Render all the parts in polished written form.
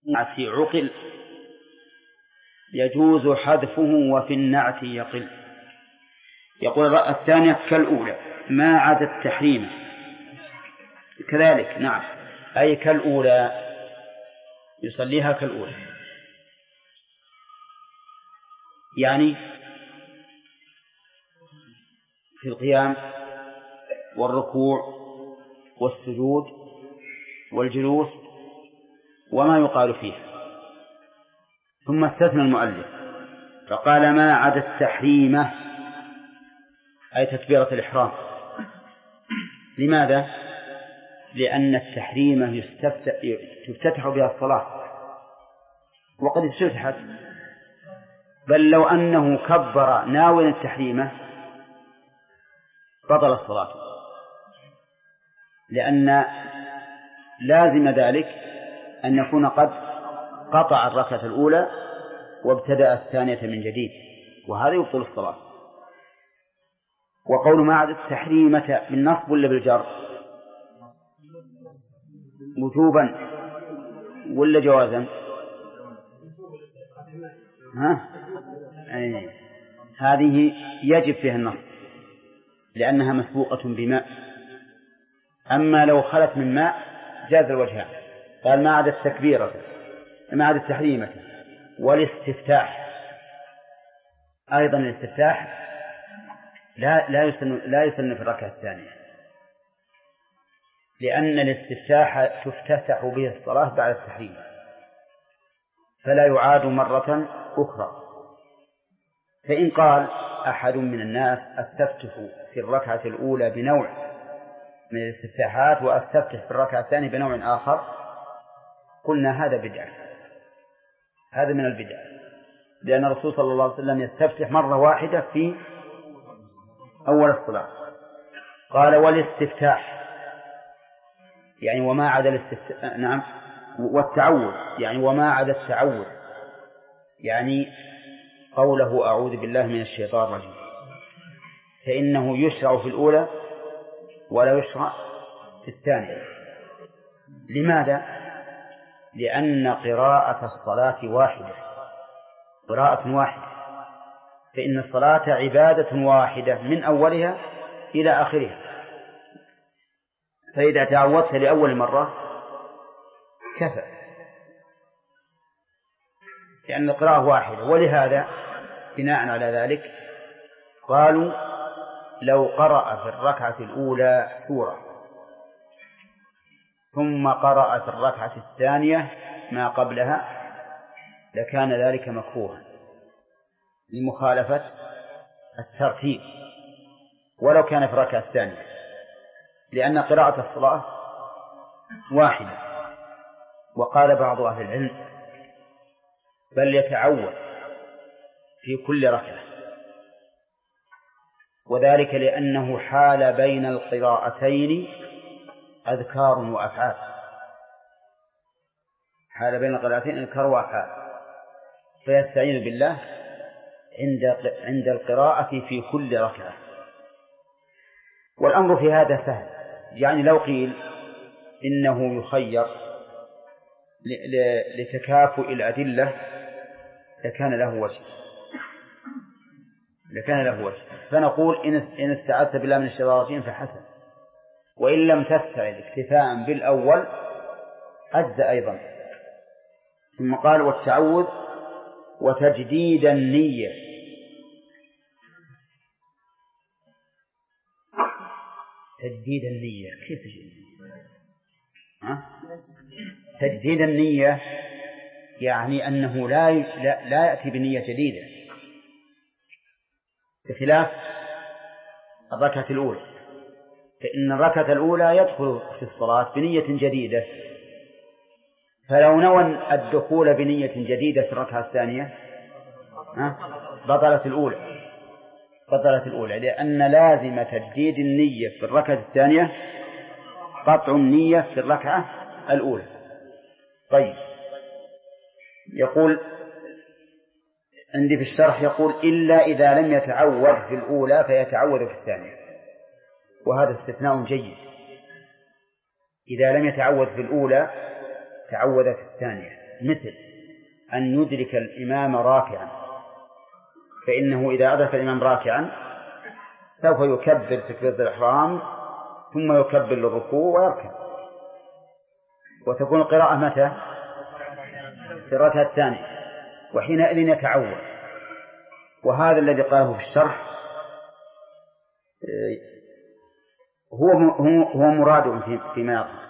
في عقل يجوز حذفه وفي النعت يقل. يقول الثانية كالأولى ما عدا التحريم كذلك. نعم، أي كالأولى يصليها كالأولى، يعني في القيام والركوع والسجود والجلوس وما يقال فيه. ثم استثنى المؤلف فقال ما عدا التحريمة أي تكبيرة الإحرام. لماذا؟ لأن التحريمة تفتتح بها الصلاة وقد استفتحت، بل لو أنه كبر ناوي التحريمة بطل الصلاة، لأن لازم ذلك أن يكون قد قطع الركعة الأولى وابتدأ الثانية من جديد، وهذا يبطل الصلاة. وقول ما عدا التحريمة بالنصب ولا بالجر؟ وجوبا ولا جوازا؟ هذه يجب فيها النصب لأنها مسبوقة بماء. أما لو خلت من ماء جاز الوجهان. قال ما عدا التكبيرة ما عدا التحريمة والاستفتاح. أيضا الاستفتاح لا يسن في الركعة الثانية، لأن الاستفتاح تفتتح به الصلاة بعد التحريم فلا يعاد مرة أخرى. فإن قال أحد من الناس أستفتح في الركعة الأولى بنوع من الاستفتاحات وأستفتح في الركعة الثانية بنوع آخر، قلنا هذا بدعة، هذا من البدع، لأن الرسول صلى الله عليه وسلم يستفتح مرة واحدة في أول الصلاة. قال والاستفتاح يعني وما عدا الاستفتاح. نعم، والتعوذ يعني وما عدا التعوذ، يعني قوله أعوذ بالله من الشيطان الرجيم، فإنه يشرع في الأولى ولا يشرع في الثانية. لماذا؟ لأن قراءة الصلاة واحدة، قراءة واحدة، فإن الصلاة عبادة واحدة من أولها إلى آخرها. فإذا تعودت لأول مرة كفى، لأن القراءة واحدة. ولهذا بناء على ذلك قالوا لو قرأ في الركعة الأولى سورة ثم قرأ في الركعة الثانية ما قبلها لكان ذلك مكروها لمخالفة الترتيب ولو كان في الركعة الثانية، لأن قراءة الصلاة واحدة. وقال بعض أهل العلم بل يتعود في كل ركعة، وذلك لأنه حال بين القراءتين أذكار وأفعال، حال بين القراءتين أذكار وأفعال، فيستعين بالله عند القراءة في كل ركعة. والأمر في هذا سهل، يعني لو قيل إنه يخير لتكافؤ الأدلة لكان له وجه، فنقول إن استعذت بالله من الشيطان الرجيم فحسن، وإن لم تستعذ اكتفاء بالأول أجزأ أيضا. ثم قال والتعوذ وتجديد النية. تجديد النية كيف تجديد النية يعني أنه لا يأتي بنية جديدة، بخلاف الركعة الأولى، فإن الركعة الأولى يدخل في الصلاة بنية جديدة، فلو نوى الدخول بنية جديدة في الركعة الثانية بطلت الأولى، لأن لازم تجديد النية في الركعة الثانية قطع النية في الركعة الأولى. طيب، يقول عندي في الشرح يقول إلا إذا لم يتعوذ في الأولى فيتعوذ في الثانية، وهذا استثناء جيد. إذا لم يتعوذ في الأولى تعوذ في الثانية، مثل أن يدرك الإمام راكعا، فإنه إذا أدرك الإمام راكعا سوف يكبر تكبيرة الإحرام ثم يكبر للركوع ويركع، وتكون القراءة متى؟ في الركعة الثانية، وحينئذ يتعود. وهذا الذي قاله في الشرح هو مراد فيما يظهر.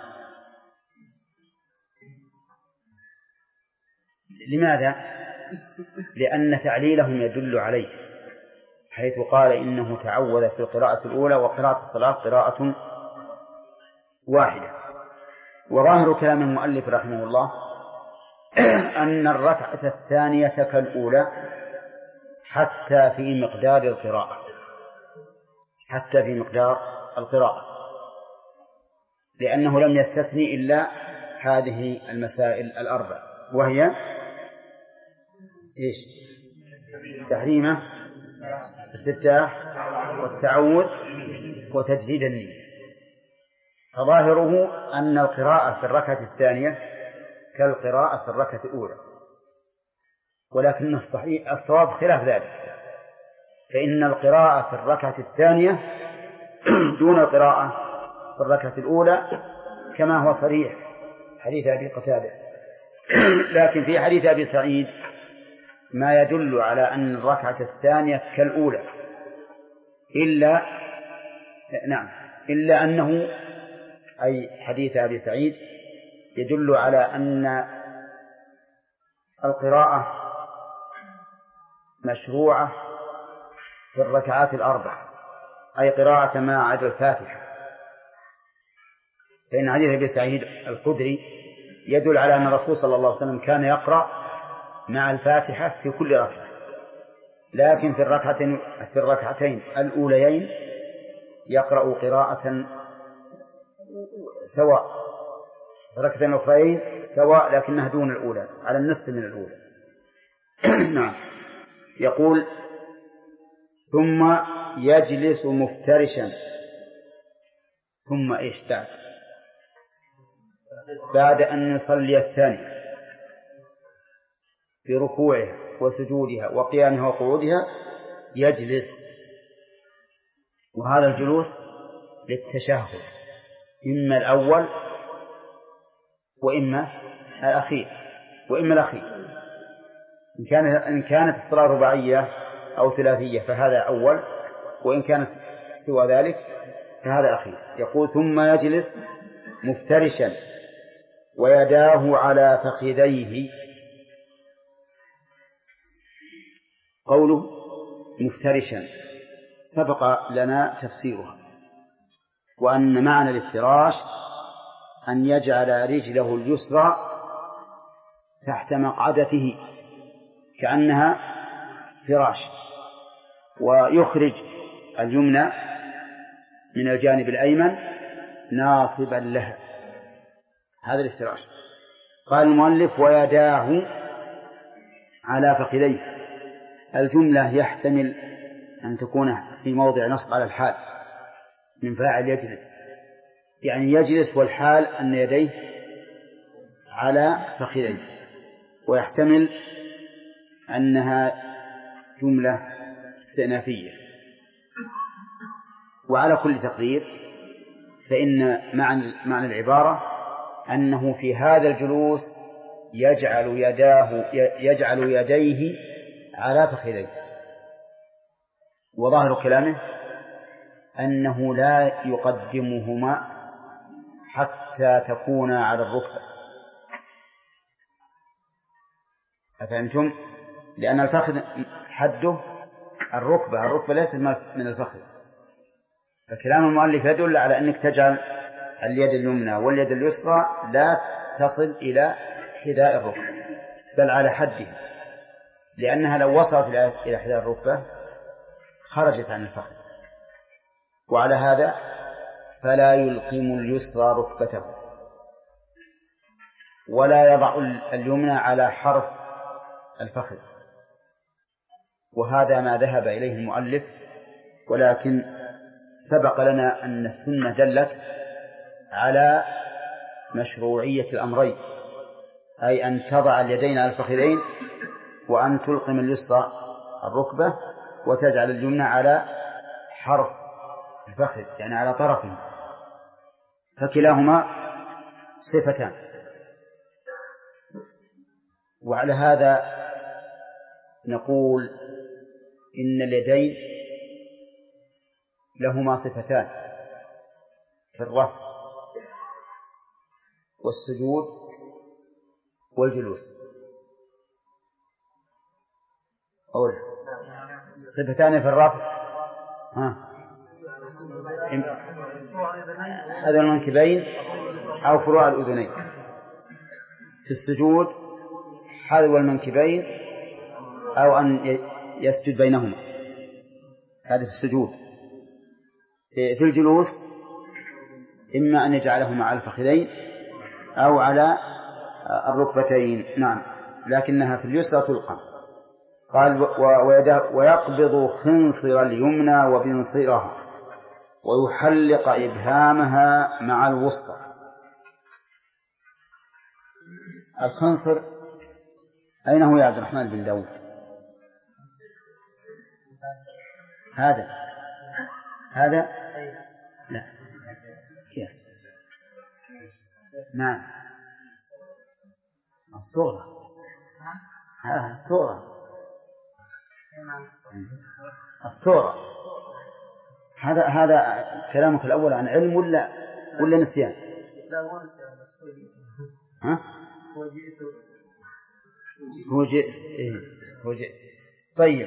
لماذا؟ لأن تعليلهم يدل عليه، حيث قال إنه تعوذ في القراءة الأولى، وقراءة الصلاة قراءة واحدة. وظاهر كلام المؤلف رحمه الله أن الركعة الثانية كالأولى حتى في مقدار القراءة، حتى في مقدار القراءة، لأنه لم يستثني إلا هذه المسائل الأربع، وهي إيش؟ تحريمة، الاستفتاح، والتعوذ، وتجديد النية. فظاهره أن القراءة في الركعة الثانية كالقراءة في الركعة الأولى، ولكن الصواب خلاف ذلك، فإن القراءة في الركعة الثانية دون القراءة في الركعة الأولى، كما هو صريح حديث أبي قتادة. لكن في حديث أبي سعيد ما يدل على أن الركعة الثانية كالأولى، إلا أنه، أي حديث أبي سعيد، يدل على أن القراءة مشروعة في الركعات الأربع، أي قراءة ما عدا الفاتحة، فإن حديث أبي سعيد الخدري يدل على أن الرسول صلى الله عليه وسلم كان يقرأ مع الفاتحة في كل ركعة، لكن في الركعتين الأوليين يقرأ قراءة سواء، في الركعتين الأخرين سواء لكنها دون الأولى، على النصف من الأولى. نعم. يقول: ثم يجلس مفترشا. ثم إيش بعد أن يصلي الثاني في ركوعها وسجودها وقيامها وقعودها يجلس، وهذا الجلوس للتشهد، إما الأول وإما الأخير إن كانت الصلاة رباعية أو ثلاثية فهذا أول، وإن كانت سوى ذلك فهذا أخير. يقول: ثم يجلس مفترشا ويداه على فخذيه. قوله مفترشا سبق لنا تفسيرها، وأن معنى الافتراش أن يجعل رجله اليسرى تحت مقعدته كأنها فراش، ويخرج اليمنى من الجانب الأيمن ناصبا لها، هذا الافتراش. قال المؤلف: ويداه على فخذيه. الجملة يحتمل أن تكون في موضع نصب على الحال من فاعل يجلس، يعني يجلس والحال أن يديه على فخذيه، ويحتمل أنها جملة استئنافية. وعلى كل تقدير فإن معنى العبارة أنه في هذا الجلوس يجعل يديه على فخذيه. وظاهر كلامه أنه لا يقدمهما حتى تكون على الركبة. أفهمتم؟ لأن الفخذ حده الركبة ليست من الفخذ. فكلام المؤلف يدل على أنك تجعل اليد اليمنى واليد اليسرى لا تصل إلى حذاء الركبة بل على حدها، لأنها لو وصلت إلى حذاء الركبة خرجت عن الفخذ. وعلى هذا فلا يلقم اليسرى ركبته ولا يضع اليمنى على حرف الفخذ، وهذا ما ذهب إليه المؤلف. ولكن سبق لنا أن السنة دلت على مشروعية الأمرين، أي أن تضع اليدين على الفخذين وأن تلقم اليسرى الركبة وتجعل اليمنى على حرف الفخذ يعني على طرفه، فكلاهما صفتان. وعلى هذا نقول إن اليدين لهما صفتان في الرفع والسجود والجلوس. أول صفتان في الرفع هذا المنكبين أو فروع الأذنين. في السجود حذو المنكبين أو أن يسجد بينهما، هذا في السجود. في الجلوس إما أن يجعلهما على الفخذين أو على الركبتين. نعم، لكنها في اليسرى تلقى. قال ويقبض خنصر اليمنى وبنصيرها ويحلق إبهامها مع الوسطى. الخنصر أين هو يا عبد الرحمن بن داود؟ هذا لا كيف؟ نعم الصورة الصورة. هذا كلامك الأول عن علم ولا نسيان؟ لا هو نسيان هو جئت. طيب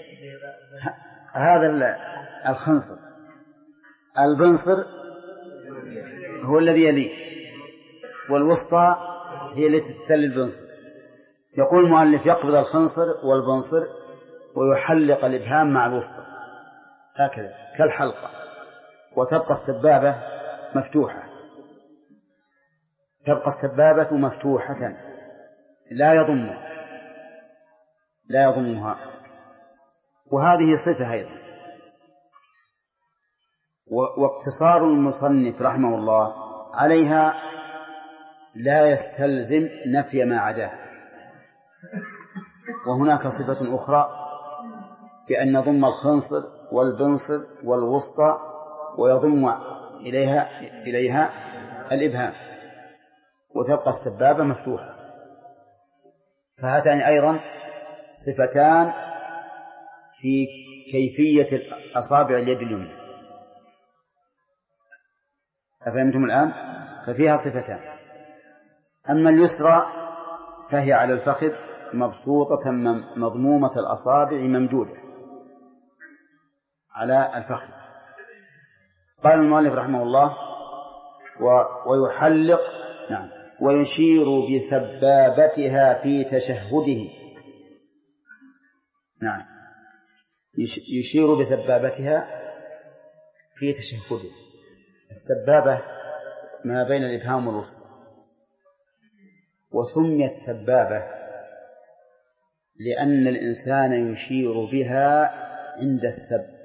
هذا الخنصر. البنصر هو الذي يليه، والوسطى هي التي تتلي البنصر. يقول المؤلف يقبض الخنصر والبنصر ويحلق الإبهام مع الوسطى هكذا كالحلقة، وتبقى السبابة مفتوحة. تبقى السبابة مفتوحة لا يضمها. وهذه صفة أيضا. واقتصار المصنف رحمه الله عليها لا يستلزم نفي ما عداها. وهناك صفة أخرى بأن يضم الخنصر والبنصر والوسطى ويضم إليها الإبهام وتبقى السبابة مفتوحة. فهاتان أيضا صفتان في كيفية أصابع اليد اليمنى. أفهمتم الآن؟ ففيها صفتان. أما اليسرى فهي على الفخذ مبسوطة مضمومة الأصابع ممدودة على الفخذ. قال المؤلف رحمه الله ويحلق نعم ويشير بسبابتها في تشهده. نعم يشير بسبابتها في تشهده. السبابة ما بين الإبهام والوسطى، وسميت سبابة لأن الإنسان يشير بها عند السب.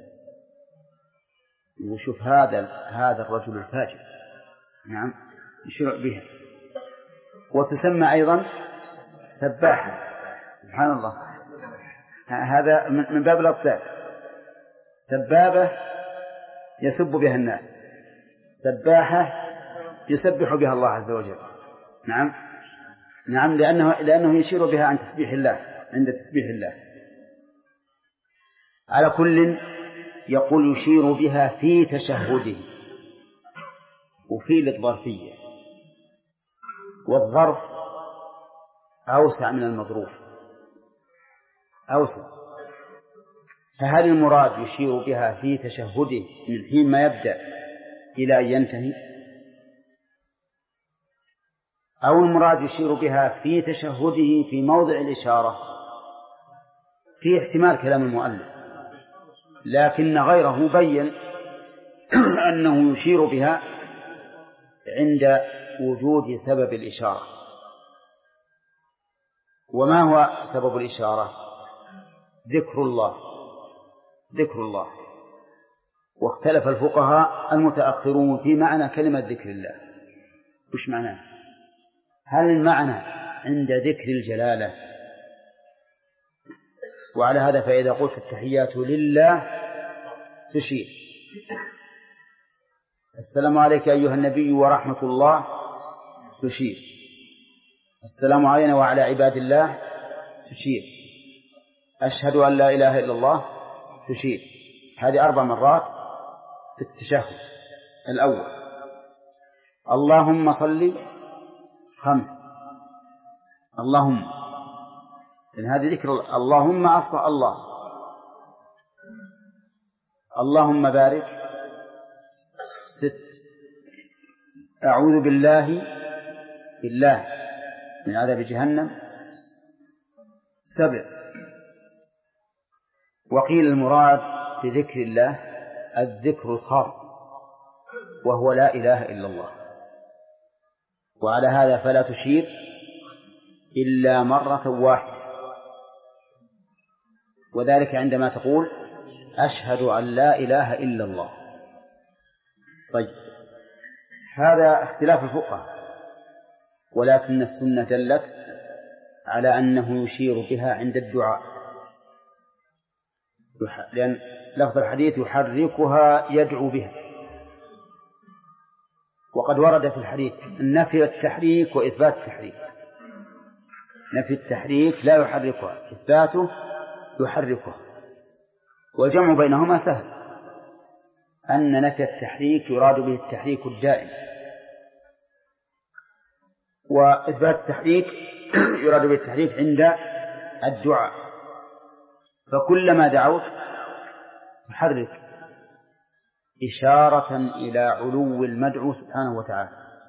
وشوف هذا الرجل الفاجر، نعم يشير بها. وتسمى أيضا سباحة. سبحان الله، هذا من باب الأطلاق. سبابة يسب بها الناس، سباحة يسبح بها الله عز وجل. نعم لأنه يشير بها عند تسبيح الله. على كل يقول يشير بها في تشهده. وفي للظرفية، والظرف أوسع من المظروف أوسع. فهل المراد يشير بها في تشهده من حين ما يبدأ إلى أن ينتهي، أو المراد يشير بها في تشهده في موضع الإشارة؟ في احتمال كلام المؤلف، لكن غيره بين أنه يشير بها عند وجود سبب الإشارة. وما هو سبب الإشارة؟ ذكر الله. واختلف الفقهاء المتأخرون في معنى كلمة ذكر الله. وش معناه؟ هل المعنى عند ذكر الجلالة. وعلى هذا فإذا قلت التحيات لله تشير. السلام عليك أيها النبي ورحمة الله تشير. السلام علينا وعلى عباد الله تشير. أشهد أن لا إله إلا الله تشير. هذه 4 مرات في التشهد الأول. اللهم صل 5. اللهم، إن هذه ذكر اللهم أصل الله. اللهم بارك 6. أعوذ بالله من عذاب جهنم 7. وقيل المراد بذكر الله الذكر الخاص وهو لا إله إلا الله. وعلى هذا فلا تشير إلا مرة واحدة، وذلك عندما تقول أشهد أن لا إله إلا الله. طيب، هذا اختلاف الفقهاء، ولكن السنة دلت على أنه يشير بها عند الدعاء، لأن لفظ الحديث يحركها يدعو بها. وقد ورد في الحديث النفي التحريك وإثبات التحريك. نفي التحريك لا يحركها، إثباته يحركها، والجمع بينهما سهل. أن نفي التحريك يراد به التحريك الدائم، وإثبات التحريك يراد به التحريك عند الدعاء. فكلما دعوت تحرك إشارة إلى علو المدعو سبحانه وتعالى.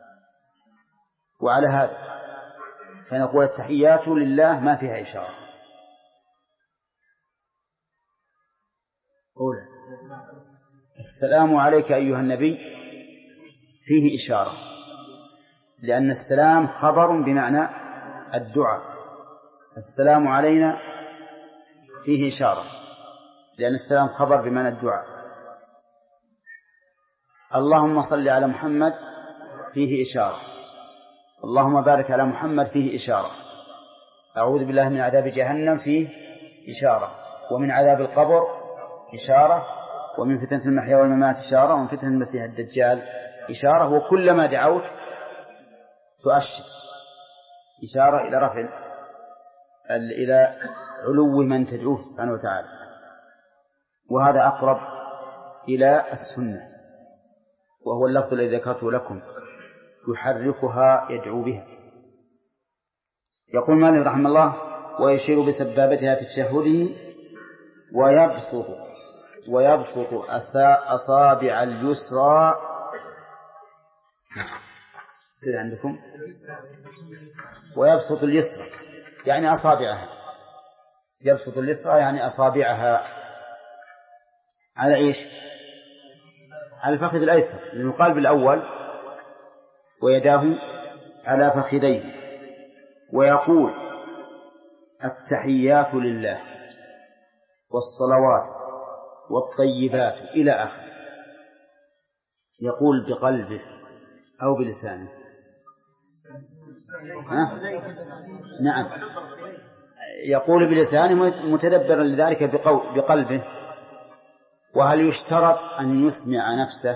وعلى هذا فنقول التحيات لله ما فيها إشارة. أولا، السلام عليك أيها النبي فيه إشارة، لأن السلام خبر بمعنى الدعاء. السلام علينا فيه إشارة، لأن السلام خبر بمعنى الدعاء. اللهم صل على محمد فيه إشارة. اللهم بارك على محمد فيه إشارة. أعوذ بالله من عذاب جهنم فيه إشارة، ومن عذاب القبر إشارة، ومن فتنة المحيا والممات إشارة، ومن فتنة المسيح الدجال إشارة. وكلما دعوت تؤشر إشارة إلى رفع إلى علو من تدعوه سبحانه وتعالى. وهذا أقرب إلى السنة، وهو اللفظ الذي ذكرته لكم يحركها يدعو بها. يقول مالك رحمه الله: ويشير بسبابتها في تشهده ويبسط أصابع اليسرى. سيد عندكم ويبسط اليسرى يعني أصابعها. يبسط اليسرى يعني أصابعها على إيش؟ على الفخذ الأيسر، لأنه قال بالأول ويداه على فخذيه. ويقول التحيات لله والصلوات والطيبات إلى آخر. يقول بقلبه أو بلسانه؟ نعم، يقول بلسانه متدبرا لذلك بقلبه. وهل يشترط أن يسمع نفسه؟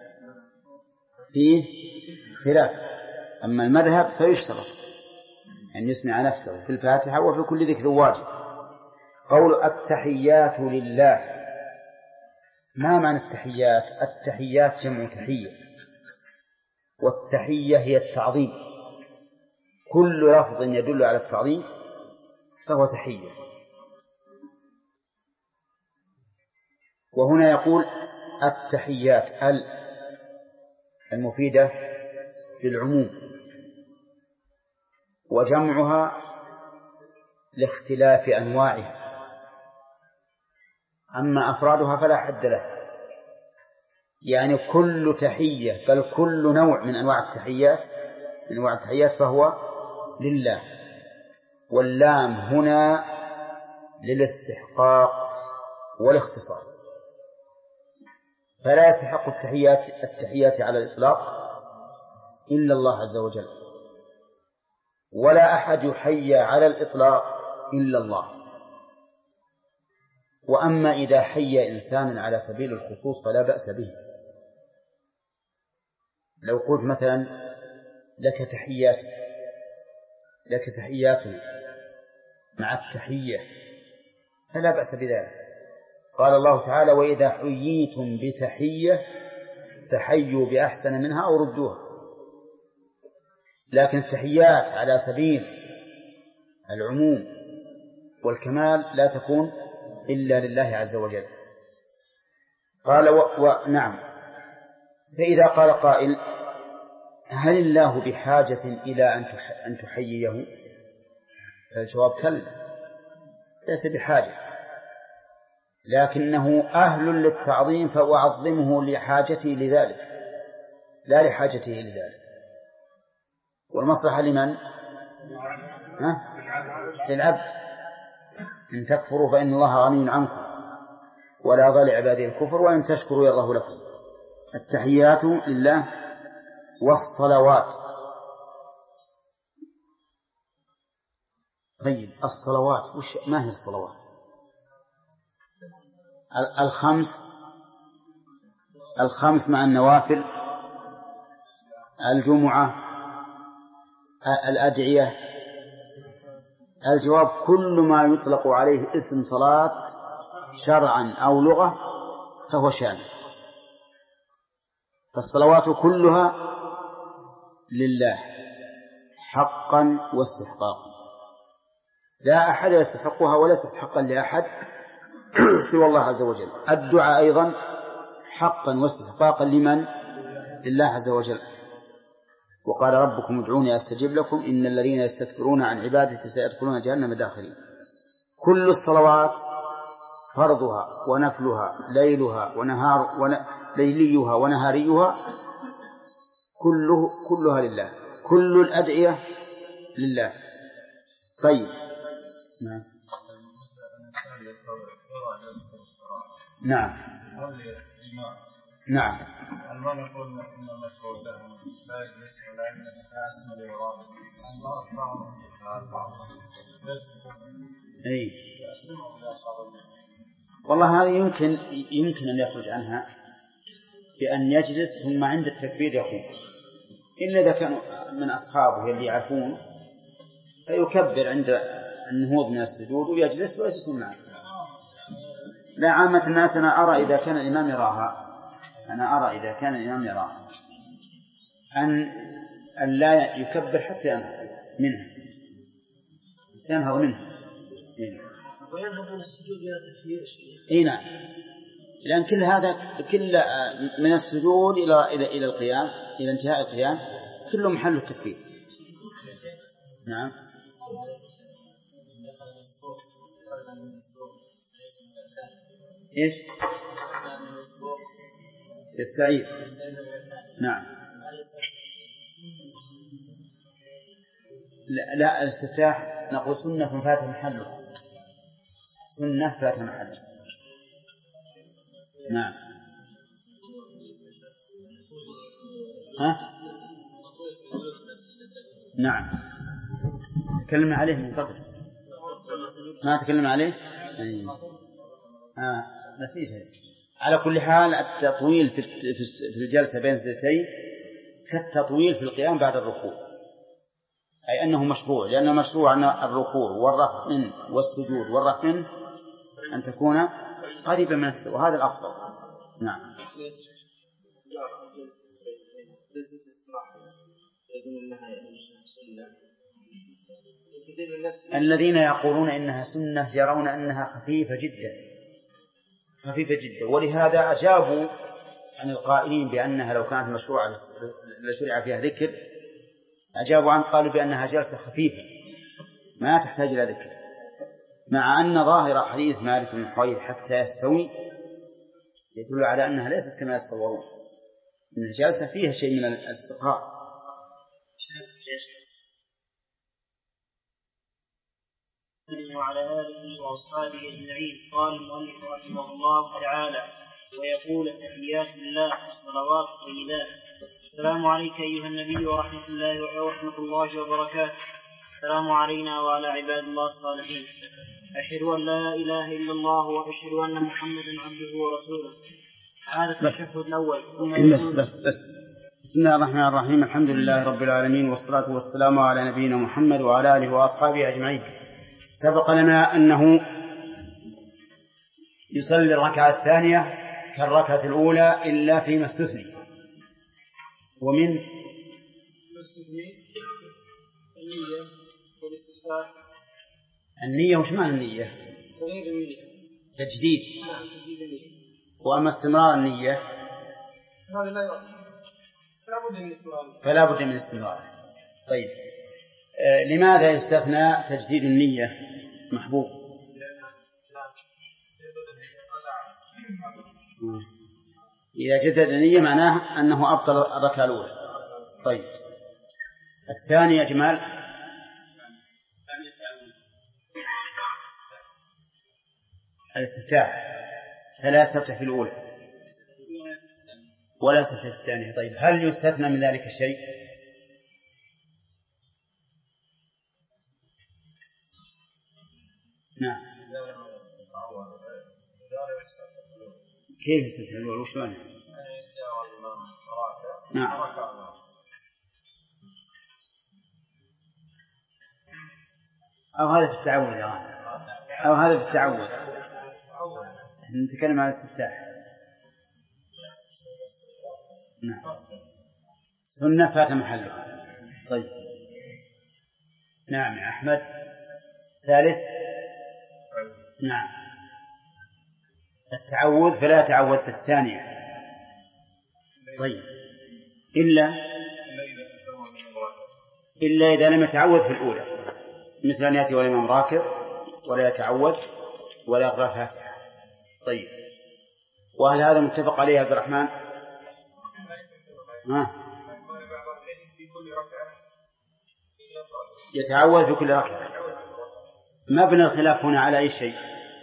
فيه خلاف. أما المذهب فيشترط أن يسمع نفسه في الفاتحة وفي كل ذكر واجب. قول التحيات لله، ما معنى التحيات؟ التحيات جمع تحية، والتحية هي التعظيم. كل لفظ يدل على التعظيم فهو تحية. وهنا يقول التحيات المفيدة للعموم، وجمعها لاختلاف أنواعها. أما أفرادها فلا حد له، يعني كل تحية بل كل نوع من أنواع التحيات فهو لله. واللام هنا للاستحقاق والاختصاص، فلا يستحق التحيات على الإطلاق إلا الله عز وجل. ولا أحد يحيى على الإطلاق إلا الله. وأما إذا حيى إنسانا على سبيل الخصوص فلا بأس به. لو قلت مثلا لك تحيات مع التحية فلا بأس بذلك. قال الله تعالى: وإذا حييتم بتحية فحيوا بأحسن منها أو ردوها. لكن التحيات على سبيل العموم والكمال لا تكون إلا لله عز وجل. قال نعم. فإذا قال قائل: هل الله بحاجة إلى أن تحييه؟ فالجواب كلا، ليس بحاجة، لكنه أهل للتعظيم فأعظمه لحاجته لذلك لا لحاجته لذلك. والمصلحة لمن؟ للعبد. إن تكفروا فإن الله غني عنكم ولا يرضى لعباده الكفر وإن تشكروا يرضه لكم. التحيات لله. والصلوات. طيب الصلوات ما هي الصلوات؟ الخمس مع النوافل، الجمعة، الأدعية. الجواب: كل ما يطلق عليه اسم صلاة شرعا أو لغة فهو شامل. فالصلوات كلها لله حقا واستحقاقا، لا أحد يستحقها ولا يستحقا لأحد سوى الله عز وجل. الدعاء أيضا حقا واستحقاقا لمن؟ لله عز وجل. وقال: ربكم ادعوني أستجب لكم إن الذين يستكبرون عن عبادتي سيدخلون جهنم داخلين. كل الصلوات فرضها ونفلها ليلها ليليها ونهاريها كلها لله. كل الأدعية لله. طيب نعم. نعم. ما نقول إن المشروع لا يجلس ولا يسمى ليراه أي والله هذه يمكن أن يخرج عنها بأن يجلس ثم عند التكبير يقوم، إلا إذا كانوا من أصحابه اللي يعرفون فيكبر عند النهوض من السجود ويجلس ويجلسون معه. لا، عامة الناس أنا أرى إذا كان الإمام يراها أن لا يكبر حتى ينهض منها وينهض من السجود إلى تكبير. إيه نعم، لأن كل هذا من السجود إلى القيام، إلى انتهاء القيام، كله محل التكبير. نعم. إيش؟ يستعيد. نعم. لا الاستفتاح نقول سنة فات محله. سنة فات محله. نعم. نعم. تكلمنا عليه من قبل. ما تكلمنا عليه؟ نسيت. على كل حال التطويل في الجلسة بين السجدتين كالتطويل في القيام بعد الركوع، أي أنه مشروع، لأنه مشروع أن الركوع والرفع منه والسجود والرفع منه أن تكون قريبا من السجود، وهذا الأفضل. نعم. الذين يقولون إنها سنة يرون أنها خفيفة جدا، ولهذا أجابوا عن القائلين بأنها لو كانت مشروعة لشرع فيها ذكر، أجابوا عن قالوا بأنها جلسة خفيفة ما تحتاج إلى ذكر، مع أن ظاهر حديث مالك بن حويرث حتى يستوي يدل على أنها ليست كما يتصورون، إن الجلسة فيها شيء من الاستقرار. وعلى آله وأصحابه أجمعين. قال المؤلف رحمه الله تعالى: ويقول: التحيات لله والصلوات الطيبات. السلام عليك أيها النبي ورحمة الله وبركاته. السلام علينا وعلى عباد الله الصالحين. أشهد أن لا إله إلا الله وأشهد أن محمدا عبده ورسوله. هذا التشهد الأول. بس بسم الله الرحمن الرحيم. الحمد لله رب العالمين، والصلاة والسلام على نبينا محمد وعلى آله وأصحابه أجمعين. سبق لنا أنه يصلي الركعة الثانية كالركعة الأولى إلا فيما استثني. ومن النية، وش معنى النية؟ تجديد. وأما استمرار النية فلا بد من استمرار. طيب، لماذا يستثنى تجديد النية محبوب؟ إذا جدد النية معناه أنه أبطل الركعة الأولى. طيب، الثاني يا جمال الاستفتاح، فلا يستفتح في الأولى ولا يستفتح في الثانية. طيب، هل يستثنى من ذلك الشيء؟ نعم. كيف يستفتح الأولى؟ وش معنى؟ نعم. أو هذا في التعود يا غالي، أو هذا في التعود. نتكلم عن الاستفتاح. نعم، سنة فات محلها. طيب، نعم يا أحمد. ثالث، نعم، التعوذ، فلا يتعوذ في الثانية. طيب، إلا إذا لم يتعوذ في الأولى، مثل أن يأتي والإمام راكب ولا يتعوذ ولا يقرأ فاتحة. طيب، وهل هذا متفق عليه عبد الرحمن؟ يتعوذ في كل ركعة. مبنى الخلاف هنا على أي شيء؟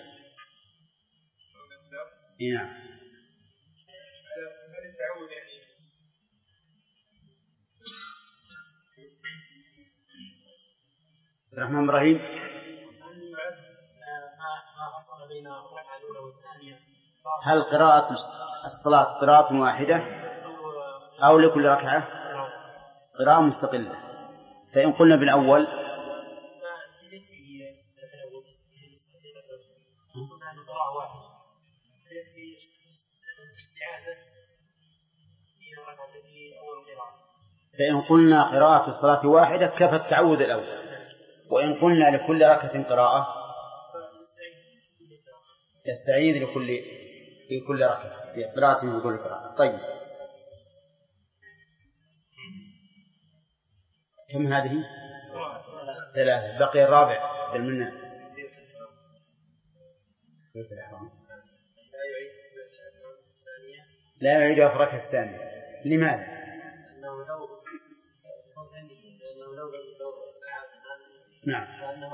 نعم. عبد الرحمن إبراهيم، هل قراءة الصلاة قراءة واحدة أو لكل ركعة؟ قراءة مستقلة. فإن قلنا بالأول فإن قلنا قراءة الصلاة واحدة كفى التعوذ الأول. وإن قلنا لكل ركعة قراءة يستعيذ لكل ركعة قراءة من كل قراءة. طيب، كم هذه؟ 3. بقي الرابع بالمنة. لا يعيد في الركعة الثانية. لماذا؟ نعم،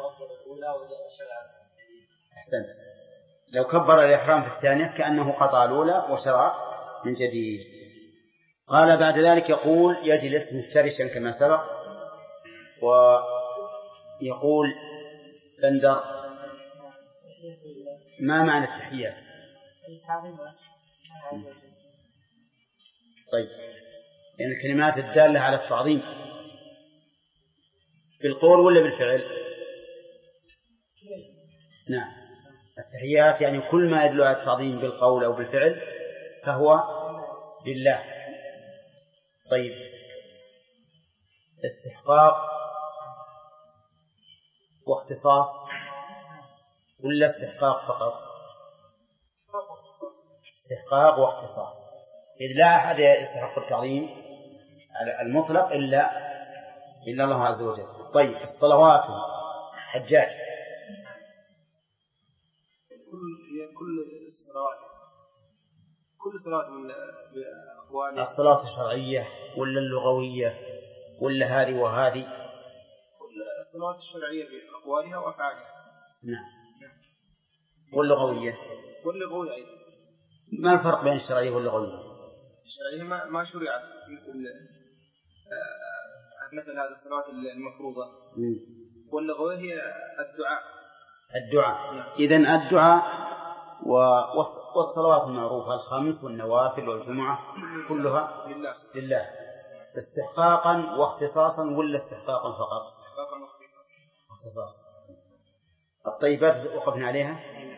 أحسنت. لو كبر الإحرام في الثانية كأنه قطع الأولى وشرع من جديد. قال بعد ذلك يقول يجلس مفترشا كما سبق. ويقول بندر ما معنى التحيات؟ طيب، يعني الكلمات الدالة على التعظيم بالقول ولا بالفعل؟ نعم، التحيات يعني كل ما يدل على التعظيم بالقول أو بالفعل فهو لله. طيب، استحقاق واختصاص ولا استحقاق فقط؟ استحقاق واختصاص، إذ لا أحد يستحق التعظيم على المطلق إلا الله عز وجل. طيب، الصلوات حجاج. كل صلاة من أقوالها. الصلاة الشرعية ولا اللغوية ولا هذه وهذه؟ كل الصلاة الشرعية بأقوالها وأفعالها. نعم. واللغوية أيضا. ما الفرق بين الشرعية واللغوية؟ الشرعية ما شرعت مثل هذه الصلاة المفروضة واللغوية هي الدعاء. إذن الدعاء والصلوات المعروفة الخمس والنوافل والجمعة كلها لله استحقاقا واختصاصا ولا استحقاقا فقط؟ اختصاصا. الطيبات وقفنا عليها.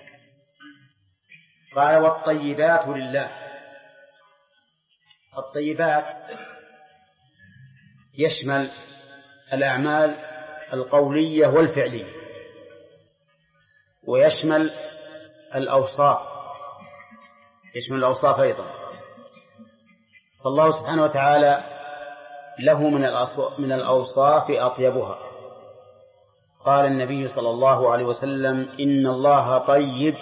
قال والطيبات لله. الطيبات يشمل الأعمال القولية والفعلية، ويشمل الأوصاف، أيضا. فالله سبحانه وتعالى له من الأوصاف أطيبها. قال النبي صلى الله عليه وسلم إن الله طيب،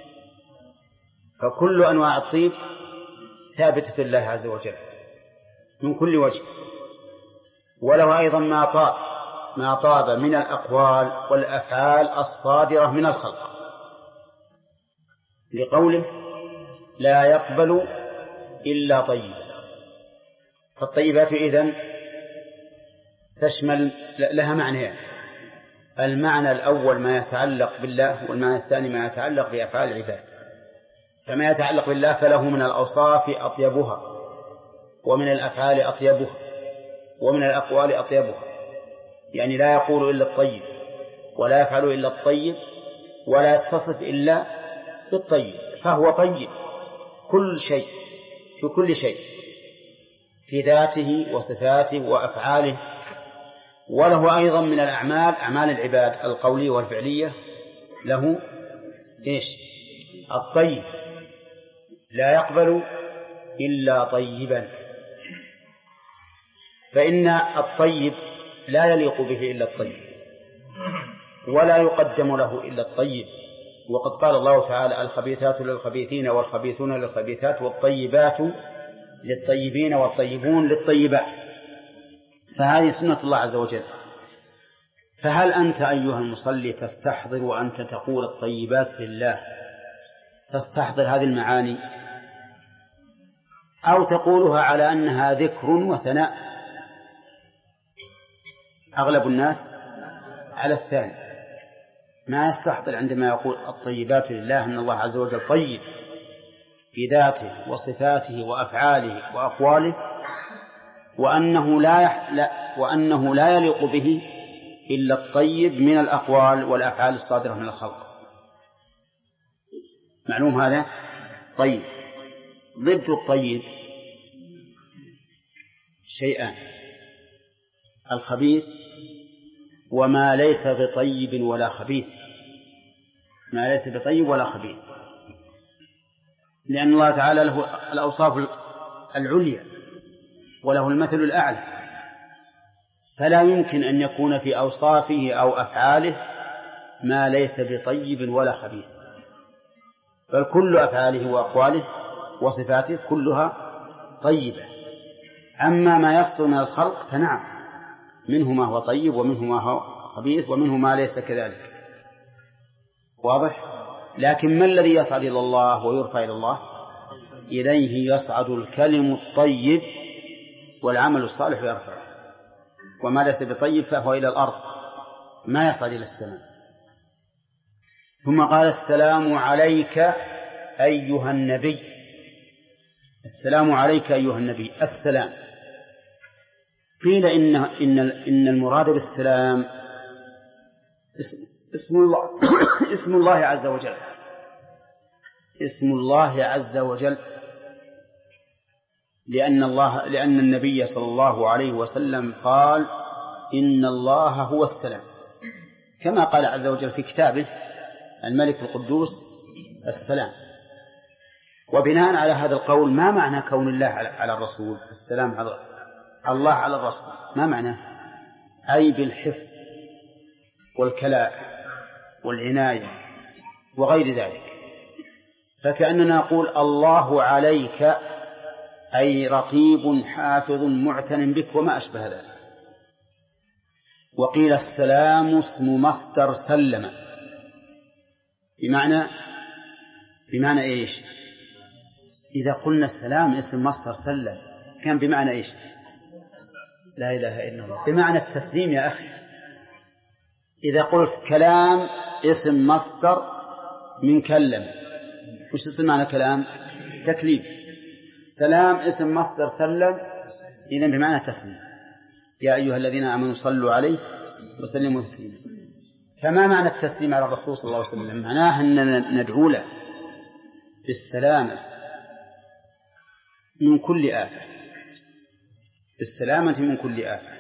فكل أنواع الطيب ثابتة لله عز وجل من كل وجه. وله أيضا ما طاب من الأقوال والأفعال الصادرة من الخلق، لقوله لا يقبل إلا طيبا. فالطيبات إذن تشمل لها معنيين: المعنى الأول ما يتعلق بالله، والمعنى الثاني ما يتعلق بأفعال العباد. فما يتعلق بالله فله من الأوصاف أطيبها، ومن الأفعال أطيبها، ومن الأقوال أطيبها. يعني لا يقول إلا الطيب، ولا يفعل إلا الطيب، ولا يتصف إلا بالطيب، فهو طيب كل شيء في كل شيء، في ذاته وصفاته وأفعاله. وله أيضا من الأعمال أعمال العباد القولية والفعلية له الطيب، لا يقبل إلا طيبا. فإن الطيب لا يليق به إلا الطيب، ولا يقدم له إلا الطيب. وقد قال الله تعالى الخبيثات للخبيثين والخبيثون للخبيثات والطيبات للطيبين والطيبون للطيبات. فهذه سنة الله عز وجل. فهل أنت أيها المصلي تستحضر وأنت تقول الطيبات لله، تستحضر هذه المعاني، أو تقولها على أنها ذكر وثناء؟ أغلب الناس على الثاني، ما يستحضر عندما يقول الطيبات لله أن الله عز وجل طيب في ذاته وصفاته وأفعاله وأقواله، وأنه لا يليق به إلا الطيب من الأقوال والأفعال الصادرة من الخلق. معلوم هذا؟ طيب. ضد الطيب شيئان: الخبيث وما ليس بطيب ولا خبيث. ما ليس بطيب ولا خبيث، لأن الله تعالى له الأوصاف العليا وله المثل الأعلى، فلا يمكن أن يكون في أوصافه أو أفعاله ما ليس بطيب ولا خبيث، بل كل أفعاله وأقواله وصفاته كلها طيبة. أما ما يصدر من الخلق فنعم، منه ما هو طيب ومنه ما هو خبيث ومنه ما ليس كذلك. واضح؟ لكن ما الذي يصعد إلى الله ويرفع إلى الله؟ إليه يصعد الكلم الطيب والعمل الصالح يرفعه، وما ليس بطيب فهو إلى الأرض ما يصعد إلى السماء. ثم قال السلام عليك أيها النبي. السلام عليك أيها النبي. السلام قيل إن المراد بالسلام اسم الله عز وجل، اسم الله عز وجل، لأن النبي صلى الله عليه وسلم قال إن الله هو السلام، كما قال عز وجل في كتابه الملك القدوس السلام. وبناء على هذا القول ما معنى كون الله على الرسول السلام على الله على الرسول؟ ما معناه؟ أي بالحفظ والكلاء والعناية وغير ذلك. فكأننا نقول الله عليك أي رقيب حافظ معتن بك وما أشبه ذلك. وقيل السلام اسم مصدر سلم، بمعنى إيش؟ إذا قلنا السلام اسم مصدر سلم كان بمعنى إيش؟ لا إله إلا الله، بمعنى التسليم يا أخي. إذا قلت كلام اسم مصدر من كلم، وش اسم معنى كلام؟ تكليم. سلام اسم مصدر سلم، إذن بمعنى تسليم. يا أيها الذين آمنوا صلوا عليه وسلموا تسليما. فما معنى التسليم على الرسول صلى الله عليه وسلم؟ معناه أننا ندعو له بالسلامة من كل آفة، بالسلامة من كل آفة.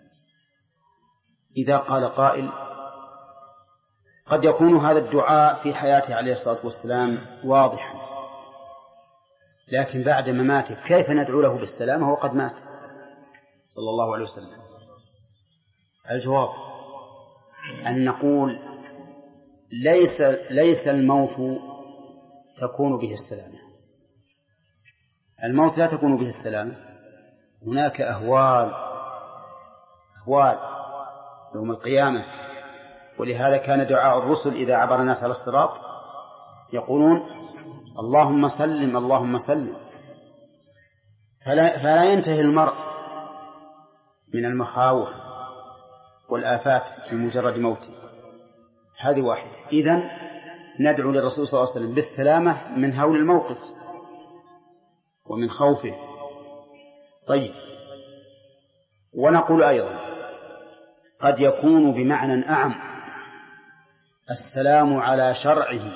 إذا قال قائل قد يكون هذا الدعاء في حياته عليه الصلاة والسلام واضحا، لكن بعد مماته كيف ندعو له بالسلامة وقد مات صلى الله عليه وسلم؟ الجواب أن نقول ليس الموت تكون به السلامة. الموت لا تكون به السلامة، هناك أهوال يوم القيامة. ولهذا كان دعاء الرسل إذا عبر الناس على الصراط يقولون اللهم سلم اللهم سلم. فلا ينتهي المرء من المخاوف والآفات بمجرد موته. هذه واحدة. إذن ندعو للرسول صلى الله عليه وسلم بالسلامة من هول الموقف ومن خوفه. طيب، ونقول أيضا قد يكون بمعنى أعم السلام على شرعه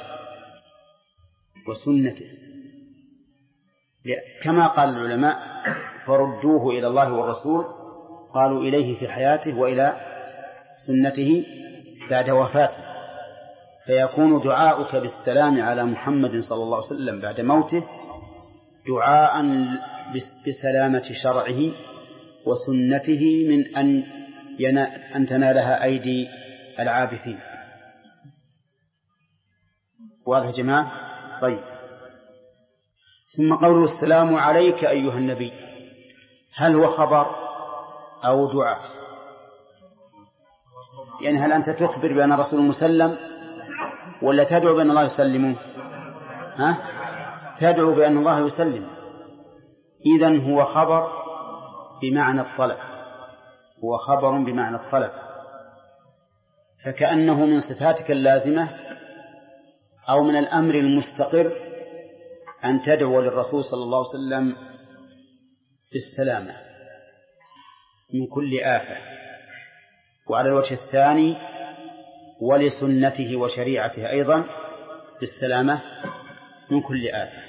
وسنته، كما قال العلماء فردوه إلى الله والرسول، قالوا إليه في حياته وإلى سنته بعد وفاته. فيكون دعاؤك بالسلام على محمد صلى الله عليه وسلم بعد موته دعاء بسلامة شرعه وسنته من أن تنالها أيدي العابثين. واضح يا جماعة؟ طيب، ثم قوله السلام عليك أيها النبي، هل هو خبر أو دعاء؟ يعني هل أنت تخبر بأن الرسول مسلم ولا تدعو بأن الله يسلمه؟ تدعو بأن الله يسلم. إذن هو خبر بمعنى الطلب، هو خبر بمعنى الطلب، فكأنه من صفاتك اللازمة أو من الأمر المستقر أن تدعو للرسول صلى الله عليه وسلم بالسلامة من كل آفة. وعلى الوجه الثاني ولسنته وشريعته أيضا بالسلامة من كل آفة.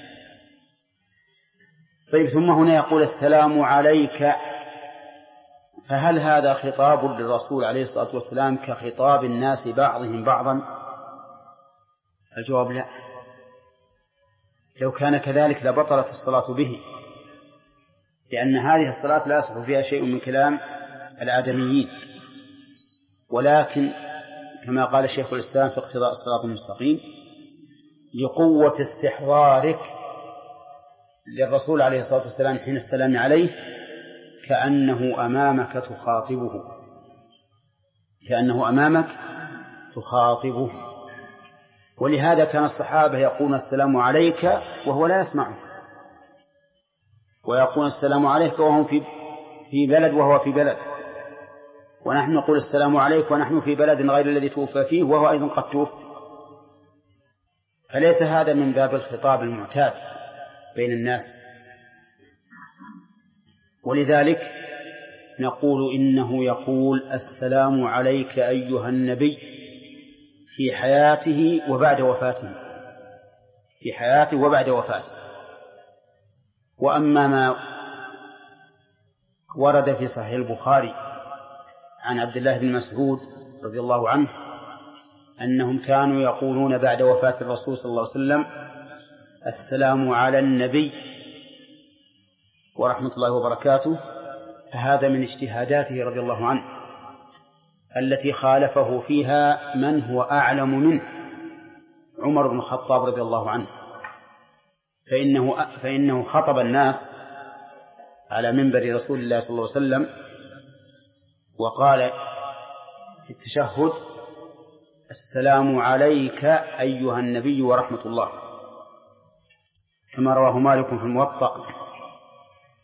طيب، ثم هنا يقول السلام عليك، فهل هذا خطاب للرسول عليه الصلاة والسلام كخطاب الناس بعضهم بعضا؟ الجواب لا. لو كان كذلك لبطلت الصلاة به، لأن هذه الصلاة لا يصح فيها شيء من كلام الآدميين. ولكن كما قال شيخ الإسلام في اقتضاء الصراط المستقيم لقوة استحضارك للرسول عليه الصلاة والسلام حين السلام عليه كأنه أمامك تخاطبه. ولهذا كان الصحابة يقولون السلام عليك وهو لا يسمعه، ويقولون السلام عليك وهم في بلد وهو في بلد، ونحن نقول السلام عليك ونحن في بلد غير الذي توفى فيه وهو أيضا قد توفى. فليس هذا من باب الخطاب المعتاد بين الناس. ولذلك نقول إنه يقول السلام عليك أيها النبي في حياته وبعد وفاته، وأما ما ورد في صحيح البخاري عن عبد الله بن مسعود رضي الله عنه أنهم كانوا يقولون بعد وفاة الرسول صلى الله عليه وسلم السلام على النبي ورحمة الله وبركاته، فهذا من اجتهاداته رضي الله عنه التي خالفه فيها من هو أعلم منه، عمر بن الخطاب رضي الله عنه، فإنه خطب الناس على منبر رسول الله صلى الله عليه وسلم وقال في التشهد السلام عليك أيها النبي ورحمة الله، كما رواه مالك في الموطأ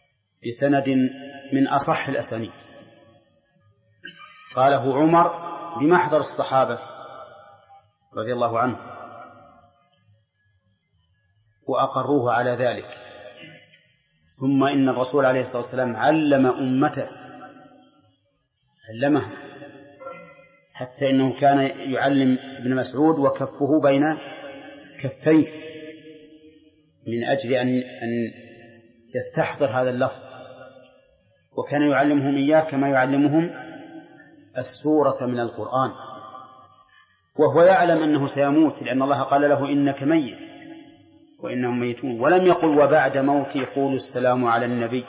بسند من أصح الأسانيد. قاله عمر بمحضر الصحابة رضي الله عنهم وأقروه على ذلك. ثم إن الرسول عليه الصلاة والسلام علم أمته، علمه حتى إنه كان يعلم ابن مسعود وكفه بين كفيه من أجل أن يستحضر هذا اللفظ، وكان يعلمهم إياه كما يعلمهم السورة من القرآن، وهو يعلم أنه سيموت، لأن الله قال له إنك ميت وإنهم ميتون، ولم يقل وبعد موتي قولوا السلام على النبي،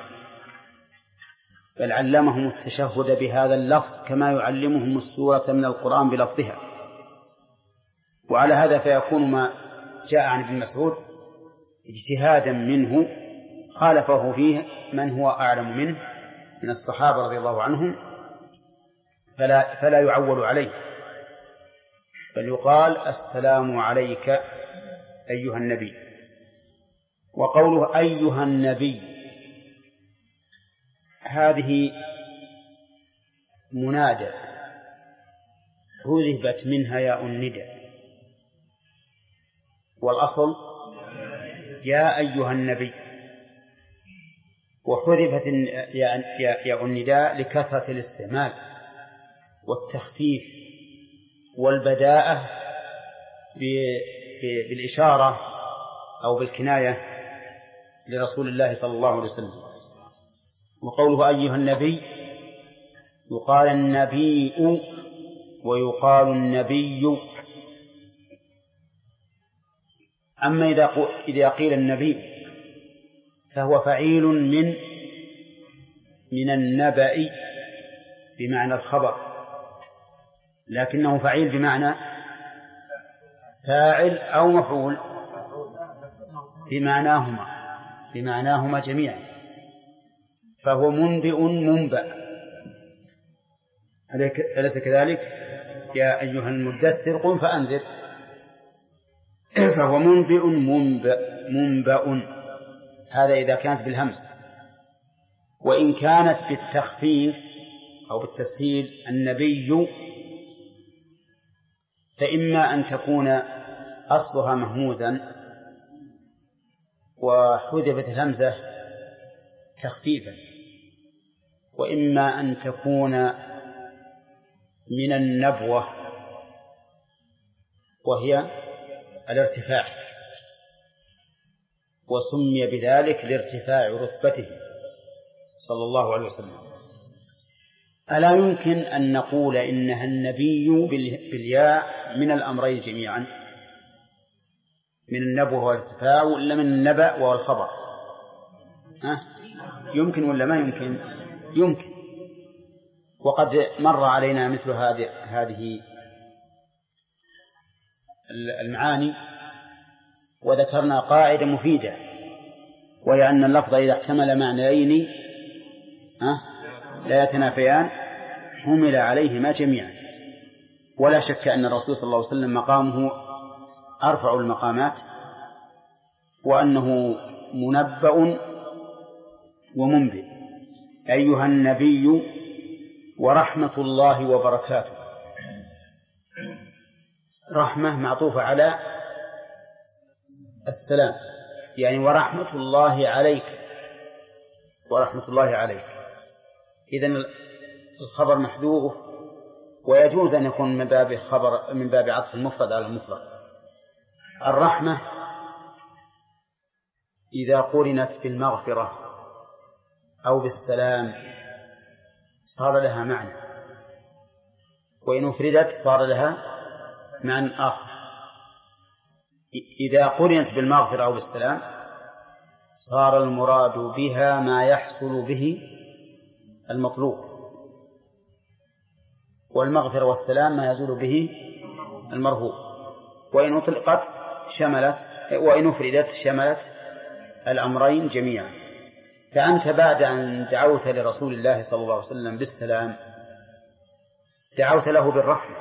بل علمهم التشهد بهذا اللفظ كما يعلمهم السورة من القرآن بلفظها. وعلى هذا فيكون ما جاء عن ابن مسعود اجتهادا منه خالفه فيه من هو أعلم منه من الصحابة رضي الله عنهم، فلا يعول عليه، بل يقال السلام عليك أيها النبي. وقوله أيها النبي هذه منادى هذبت منها ياء الندى، والأصل يا أيها النبي، وحذفت ياء النداء لكثرة الاستعمال والتخفيف والبداءة بالإشارة أو بالكناية لرسول الله صلى الله عليه وسلم. وقوله أيها النبي يقال النبي ويقال النبي. أما إذا قيل النبي فهو فعيل من النبأ بمعنى الخبر، لكنه فعيل بمعنى فاعل أو مفعول، بمعناهما جميعا، فهو منبئ منبأ، أليس كذلك؟ يا أيها المدثر قم فأنذر، فهو منبئ منبأ، هذا إذا كانت بالهمز. وإن كانت بالتخفيف أو بالتسهيل النبي فإما أن تكون أصلها مهموزا وحذفت الهمزة تخفيفا، وإما أن تكون من النبوة وهي الارتفاع، وسمي بذلك لارتفاع رتبته صلى الله عليه وسلم. ألا يمكن أن نقول إنها النبي بالياء من الأمرين جميعا، من النبوة والارتفاع، ولا من النبأ والخبر؟ يمكن ولا ما يمكن؟ يمكن. وقد مر علينا مثل هذه المعاني، وذكرنا قاعدة مفيدة، وهي أن اللفظ إذا احتمل معنيين لا يتنافيان حمل عليهما جميعا. ولا شك أن الرسول صلى الله عليه وسلم مقامه أرفع المقامات، وأنه منبأ ومنبئ. أيها النبي ورحمة الله وبركاته، رحمة معطوفة على السلام، يعني ورحمة الله عليك، ورحمة الله عليك. إذن الخبر محذوف، ويجوز أن يكون من باب عطف المفرد على المفرد. الرحمة إذا قرنت بالمغفرة أو بالسلام صار لها معنى، وإن أفردت صار لها معنى آخر. إذا قرنت بالمغفرة أو بالسلام صار المراد بها ما يحصل به المطلوب، والمغفرة والسلام ما يزول به المرهوب. وإن أطلقت شملت، وإن أفردت شملت الأمرين جميعا. فأنت بعد أن دعوت لرسول الله صلى الله عليه وسلم بالسلام دعوت له بالرحمة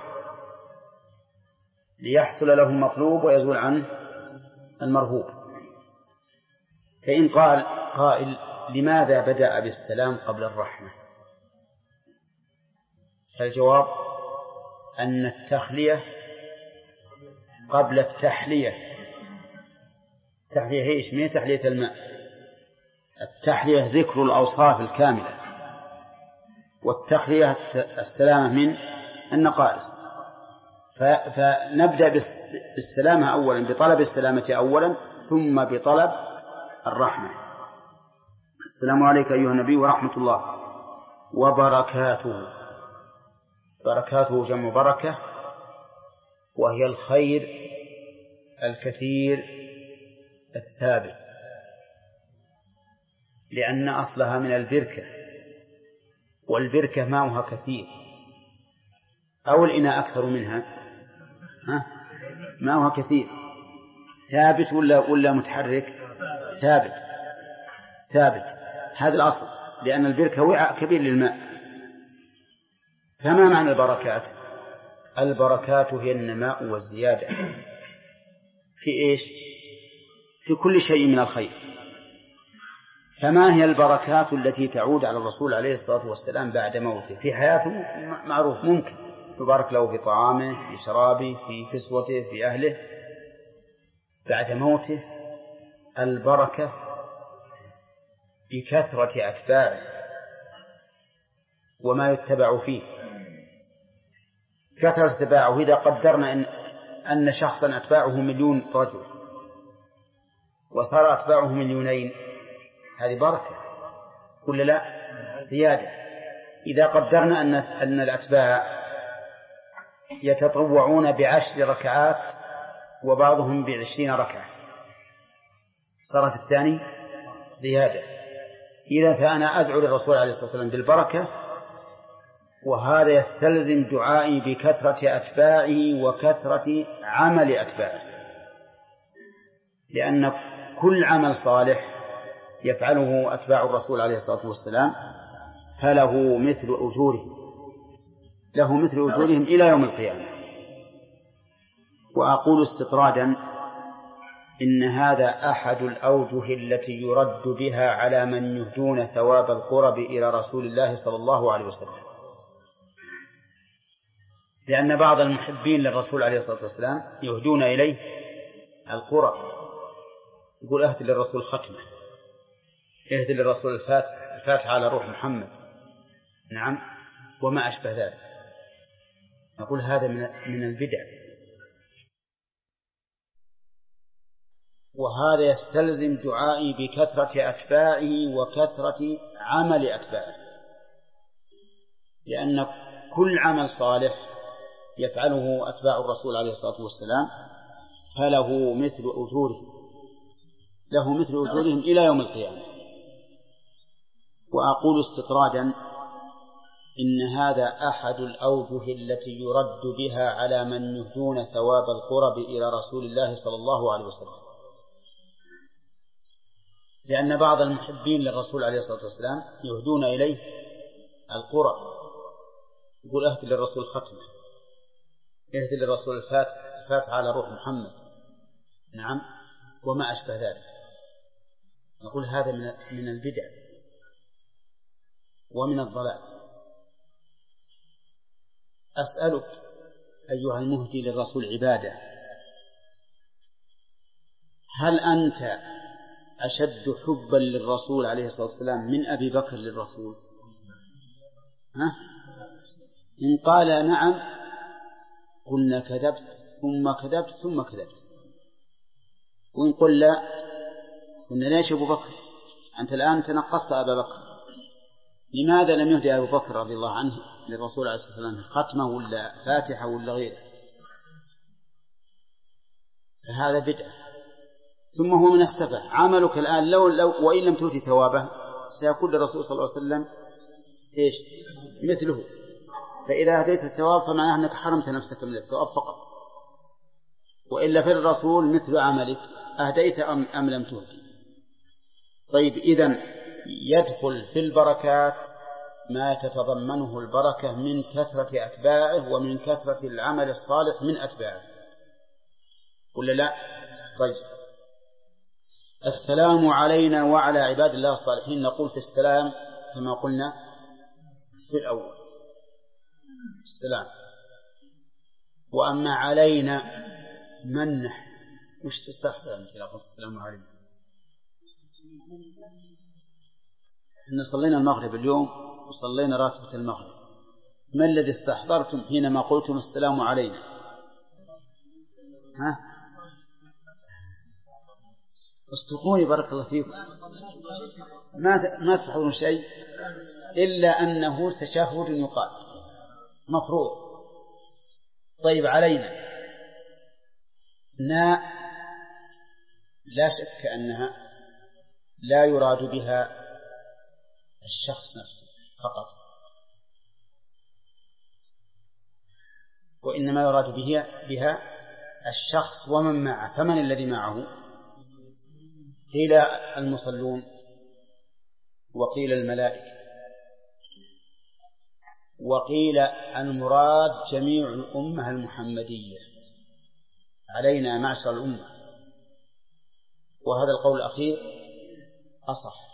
ليحصل له المطلوب ويزول عنه المرهوب. فإن قال قائل لماذا بدأ بالسلام قبل الرحمة؟ فالجواب أن التخلية قبل التحلية. التحلية إيش؟ من تحلية الماء. التحلية ذكر الأوصاف الكاملة، والتخلية السلامة من النقائص. فنبدأ بالسلامة أولا، بطلب السلامة أولا، ثم بطلب الرحمة. السلام عليك أيها النبي ورحمة الله وبركاته. بركاته جمع بركة، وهي الخير الكثير الثابت، لأن أصلها من البركة، والبركة ماؤها كثير، أو الإناء أكثر منها، ماؤها كثير. ثابت ولا متحرك؟ ثابت. ثابت، هذا الأصل، لأن البركة وعاء كبير للماء. فما معنى البركات؟ البركات هي النماء والزيادة في إيش؟ في كل شيء من الخير. فما هي البركات التي تعود على الرسول عليه الصلاة والسلام بعد موته؟ في حياته معروف، ممكن يبارك له في طعامه، في شرابه، في كسوته، في أهله. بعد موته البركة بكثرة أتباعه وما يتبع فيه. كثرة أتباعه، إذا قدرنا أن شخصا أتباعه 1,000,000 رجل وصار أتباعه 2,000,000، هذه بركة ولا لا؟ زيادة. إذا قدرنا أن الأتباع يتطوعون ب10 ركعات وبعضهم ب20 ركعة، صارت الثاني زيادة. إذا فأنا أدعو للرسول عليه الصلاة والسلام بالبركة، وهذا يستلزم دعائي بكثرة أتباعه وكثرة عمل أتباعه، لأن كل عمل صالح يفعله أتباع الرسول عليه الصلاة والسلام فله مثل أجورهم، له مثل أجورهم إلى يوم القيامة. وأقول استطرادا إن هذا أحد الأوجه التي يرد بها على من يهدون ثواب القرب إلى رسول الله صلى الله عليه وسلم، لأن بعض المحبين للرسول عليه الصلاة والسلام يهدون إليه القرب، يقول أهد للرسول ختمة، اهد للرسول الفاتحة على روح محمد، نعم، وما أشبه ذلك. نقول هذا من البدع، وهذا يستلزم دعائي بكثرة أتباعه وكثرة عمل أتباعه، لأن كل عمل صالح يفعله أتباع الرسول عليه الصلاة والسلام فله مثل أجورهم، له مثل أجورهم إلى يوم القيامة. وأقول استطرادا إن هذا أحد الأوجه التي يرد بها على من يهدون ثواب القرب إلى رسول الله صلى الله عليه وسلم، لأن بعض المحبين للرسول عليه الصلاة والسلام يهدون إليه القرب، يقول أهد للرسول ختمة، اهد للرسول الفاتحة على روح محمد، نعم، وما أشبه ذلك. نقول هذا من البدع ومن الضلال. أسألك أيها المهدي للرسول عبادة، هل أنت أشد حبا للرسول عليه الصلاة والسلام من أبي بكر للرسول؟ إن قال نعم قلنا كذبت ثم كذبت ثم كذبت، وإن قل لا قلنا ليش أبو بكر؟ أنت الآن تنقصت أبا بكر، لماذا لم يهدي أبو بكر رضي الله عنه للرسول عليه الصلاة والسلام ختمة ولا فاتحة ولا غيره؟ فهذا بدعة. ثم هو من السفه. عملك الآن لو وإن لم تؤتي ثوابه سيكون للرسول صلى الله عليه وسلم إيش؟ مثله. فإذا هديت الثواب فمعناه أنك حرمت نفسك من الثواب فقط، وإلا في الرسول مثل عملك، أهديت أم لم تهدي. طيب، إذن يدخل في البركات ما تتضمنه البركة من كثرة أتباعه ومن كثرة العمل الصالح من أتباعه، ولا لا؟ طيب، السلام علينا وعلى عباد الله الصالحين. نقول في السلام كما قلنا في الأول، السلام. وأما علينا من نحن وش تستحضر أنت لقد السلام عليكم؟ إحنا صلينا المغرب اليوم وصلينا راتبة المغرب، ما الذي استحضرتم حينما قلتم السلام علينا؟ ها؟ اصدقوني بارك الله فيكم، ما تستحضرون شيء إلا أنه تشهد يقال مفروض. طيب علينا لا شك أنها لا يراد بها الشخص نفسه فقط، وإنما يراد بها الشخص ومن معه. فمن الذي معه؟ قيل المصلون، وقيل الملائكة، وقيل المراد جميع الأمة المحمدية، علينا معشر الأمة، وهذا القول الأخير أصح.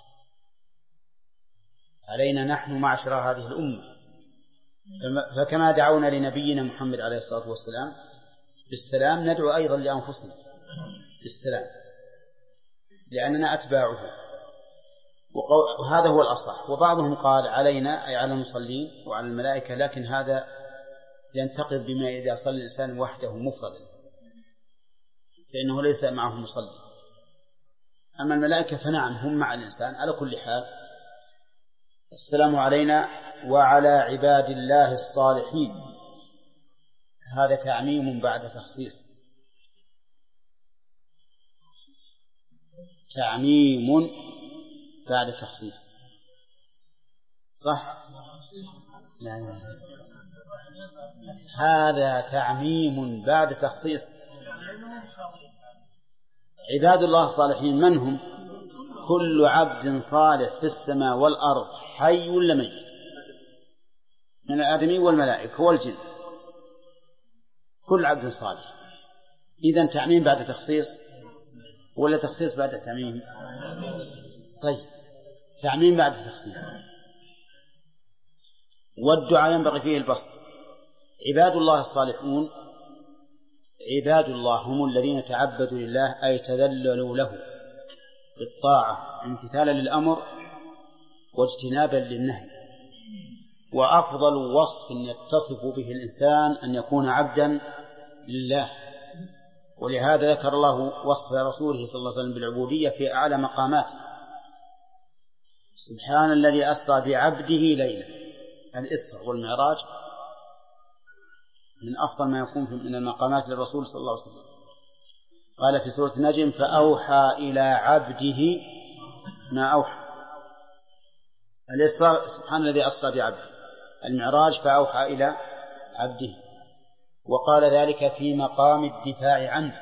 علينا نحن معشر هذه الأمة، فكما دعونا لنبينا محمد عليه الصلاة والسلام بالسلام ندعو أيضا لأنفسنا بالسلام لأننا أتباعه، وهذا هو الأصح. وبعضهم قال علينا أي على المصلين وعلى الملائكة، لكن هذا ينتقض بما إذا صلى الإنسان وحده مفردا فإنه ليس معه مصلي. أما الملائكة فنعم هم مع الإنسان على كل حال. السلام علينا وعلى عباد الله الصالحين، هذا تعميم بعد تخصيص، تعميم بعد تخصيص، صح؟ لا. هذا تعميم بعد تخصيص. عباد الله الصالحين من هم؟ كل عبد صالح في السماء والأرض حي ولا ميت، من الآدمي والملائكة والجن، كل عبد صالح. إذن تعميم بعد تخصيص ولا تخصيص بعد تعميم؟ طيب تعميم بعد تخصيص. والدعاء ينبغي فيه البسط. عباد الله الصالحون عباد الله هم الذين تعبدوا لله أي تذللوا له بالطاعة امتثالا للأمر واجتنابا للنهي. وأفضل وصف يتصف به الإنسان أن يكون عبدا لله، ولهذا ذكر الله وصف رسوله صلى الله عليه وسلم بالعبودية في أعلى مقامات. سبحان الذي أسرى بعبده ليلا. الإسراء والمعراج من أفضل ما يكون من المقامات للرسول صلى الله عليه وسلم. قال في سورة النجم فأوحى إلى عبده ما أوحى. الإسراء سبحان الذي أسرى بعبده، المعراج فأوحى إلى عبده. وقال ذلك في مقام الدفاع عنه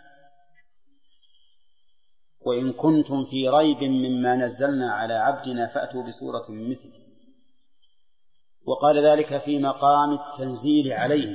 وإن كنتم في ريب مما نزلنا على عبدنا فأتوا بسورة من مثله. وقال ذلك في مقام التنزيل عليه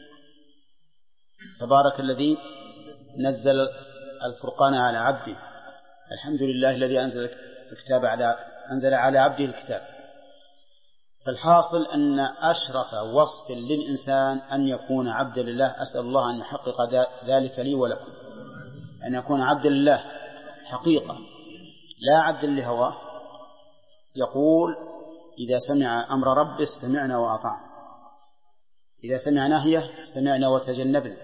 تبارك الذي نزل الفرقان على عبده الحمد لله الذي أنزل على عبده الكتاب. فالحاصل أن أشرف وصف للإنسان أن يكون عبدا لله. أسأل الله أن يحقق ذلك لي ولكم، أن يكون عبدا لله حقيقة لا عبدا لهواه. يقول إذا سمع أمر ربه سمعنا وأطعنا، إذا سمع نهيه سمعنا وتجنبنا.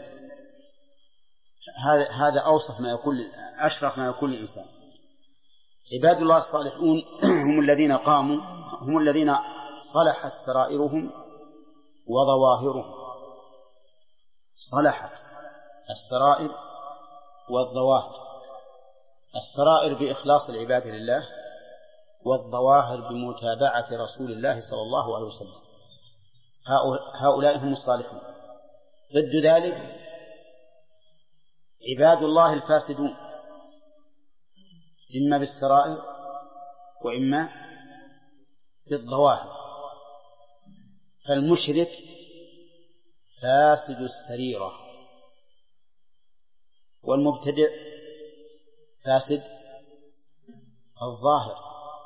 هذا أوصف ما يكون، أشرف ما يكون الإنسان. عباد الله الصالحون هم الذين قاموا، هم الذين صلحت سرائرهم وظواهرهم. صلحت السرائر والظواهر، السرائر بإخلاص العباد لله، والظواهر بمتابعة رسول الله صلى الله عليه وسلم. هؤلاء هم الصالحون. ضد ذلك عباد الله الفاسدون، إما بالسرائر وإما بالظواهر. فالمشرك فاسد السريرة، والمبتدع فاسد الظاهر،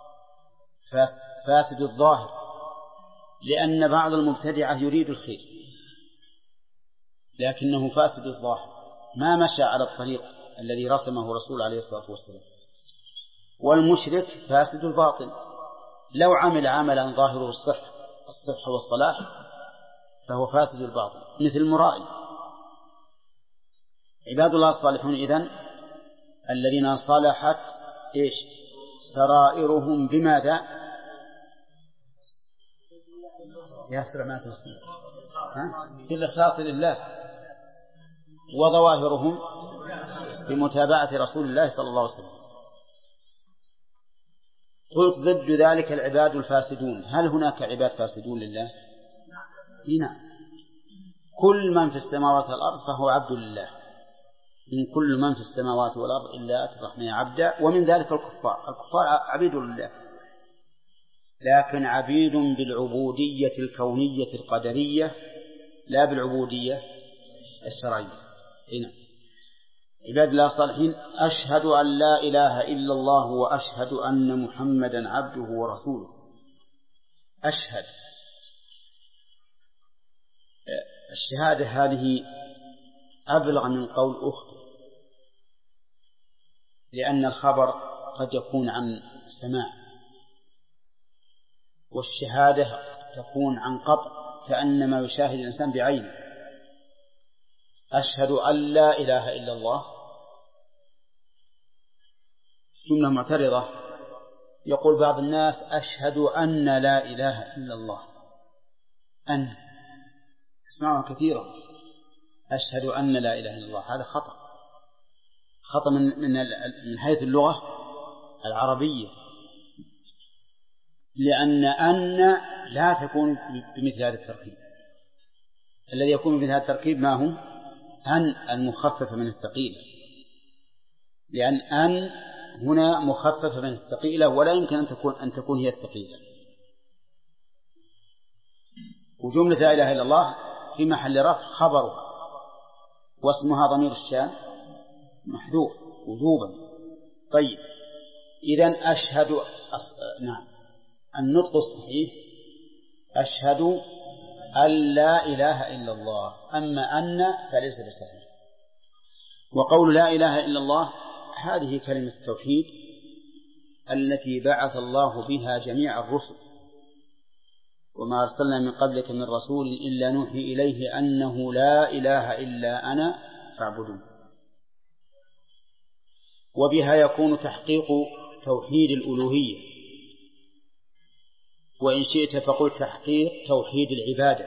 فاسد الظاهر، لأن بعض المبتدعة يريد الخير لكنه فاسد الظاهر، ما مشى على الطريق الذي رسمه رسول عليه الصلاة والسلام. والمشرك فاسد الباطن، لو عمل عملا ظاهره الصحة والصلاح فهو فاسد الباطن، مثل المرائي. عباد الله الصالحون إذن الذين صلحت سرائرهم بماذا؟ ياسر ما تنسي بالإخلاص لله، وظواهرهم بمتابعة رسول الله صلى الله عليه وسلم. قلت ضد ذلك العباد الفاسدون. هل هناك عباد فاسدون لله؟ نعم، كل من في السماوات والأرض فهو عبد لله، من كل من في السماوات والأرض إلا أتى الرحمن عبدا، ومن ذلك الكفار عبيد لله، لكن عبيد بالعبودية الكونية القدرية لا بالعبودية الشرعية. هنا عباد الله الصالحين أشهد أن لا إله إلا الله وأشهد أن محمدا عبده ورسوله. أشهد، الشهادة هذه أبلغ من قول أخبر، لأن الخبر قد يكون عن سماع، والشهادة تكون عن قطع، كأنما يشاهد الإنسان بعينه. أشهد أن لا إله إلا الله جملة معترضة. يقول بعض الناس أشهد أن لا إله إلا الله، أن اسمعوا كثيرا، أشهد أن لا إله إلا الله، هذا خطأ من حيث اللغة العربية، لأن لا تكون بمثل هذا التركيب. الذي يكون بمثل هذا التركيب ما هو؟ أن المخففة من الثقيلة، لأن أن هنا مخففة من الثقيلة، ولا يمكن أن تكون هي الثقيلة. وجملة لا إله إلا الله في محل رفع خبرها، واسمها ضمير الشان محذوف وجوبا. طيب، إذن أشهد نعم، النطق الصحيح أشهد أن لا إله إلا الله، أما أن فليس بصحيح. وقول لا إله إلا الله هذه كلمة التوحيد التي بعث الله بها جميع الرسل، وما أرسلنا من قبلك من رسول إلا نوحي إليه أنه لا إله إلا أنا فاعبدون. وبها يكون تحقيق توحيد الألوهية، وإن شئت فقل تحقيق توحيد العبادة،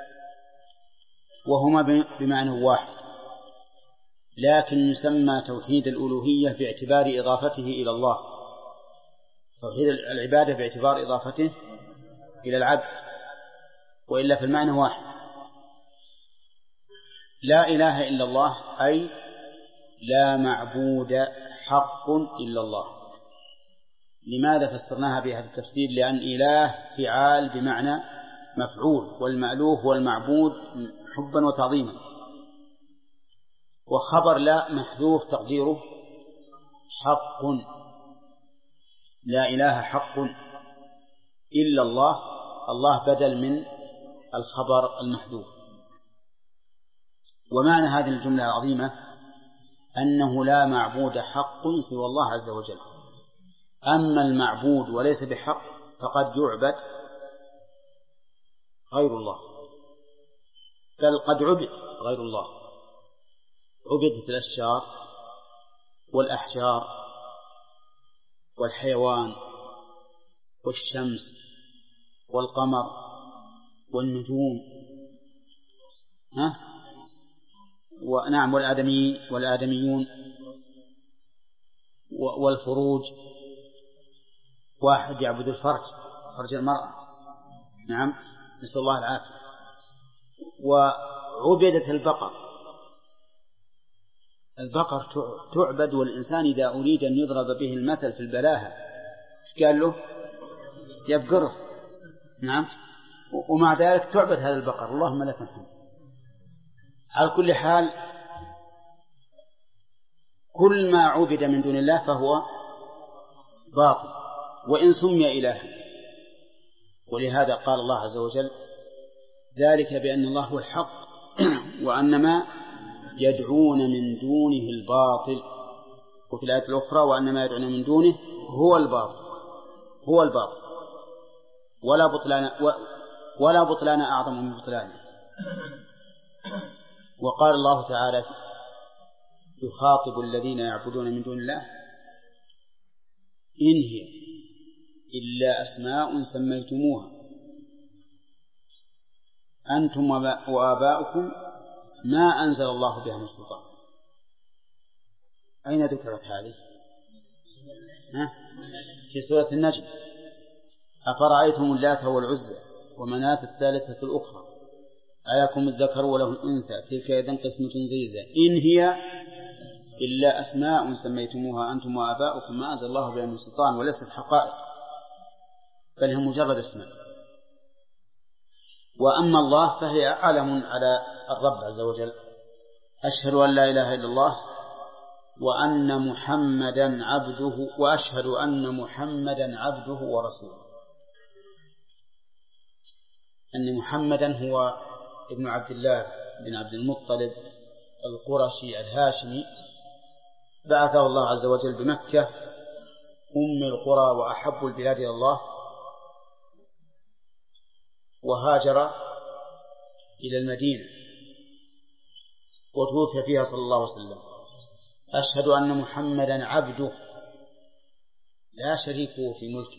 وهما بمعنى واحد، لكن يسمى توحيد الألوهية باعتبار إضافته إلى الله، توحيد العبادة باعتبار إضافته إلى العبد، وإلا في المعنى واحد. لا إله إلا الله أي لا معبود حق إلا الله. لماذا فسرناها بهذا التفسير؟ لأن إله فعال بمعنى مفعول، والمألوه هو المعبود حبا وتعظيما. وخبر لا محذوف تقديره حق، لا إله حق إلا الله، الله بدل من الخبر المحذوف. ومعنى هذه الجملة العظيمة أنه لا معبود حق سوى الله عز وجل. أما المعبود وليس بحق فقد يعبد غير الله، بل قد عبد غير الله، عبدت الأشجار والأحجار والحيوان والشمس والقمر والنجوم، ونعم والآدميون والفروج. واحد يعبد فرج المرأة، نعم، نسأل الله العافية. وعبدت البقر تعبد، والإنسان إذا أريد أن يضرب به المثل في البلاهة قال له يبقره، نعم، ومع ذلك تعبد هذا البقر، اللهم لك الحمد. على كل حال كل ما عبد من دون الله فهو باطل، وإن سمي إلها. ولهذا قال الله عز وجل ذلك بأن الله هو الحق وأن ما يدعون من دونه الباطل. وفي الآية الأخرى وأن ما يدعون من دونه هو الباطل ولا بطلان أعظم من بطلانه. وقال الله تعالى يخاطب الذين يعبدون من دون الله إن هي إلا أسماء سميتموها أنتم وآباؤكم ما أنزل الله بها من سلطان. أين ذكرت هذه؟ في سورة النجم. أفرأيتم اللات والعزى ومناة الثالثة الأخرى أيكم الذكر وله الأنثى تلك إذا قسمة ضيزى إن هي إلا أسماء سميتموها أنتم وآباؤكم ما أنزل الله بها من سلطان وليست حقائق بل هي مجرد اسماء. وأما الله فهي علم على الرب عز وجل. أشهد أن لا إله إلا الله وأن محمدا عبده وأشهد أن محمدا عبده ورسوله. أن محمدا هو ابن عبد الله بن عبد المطلب القرشي الهاشمي بعثه الله عز وجل بمكة أم القرى وأحب البلاد إلى الله، وهاجر إلى المدينة وتوفي فيها صلى الله عليه وسلم. أشهد أن محمدا عبده لا شريكه في ملكه،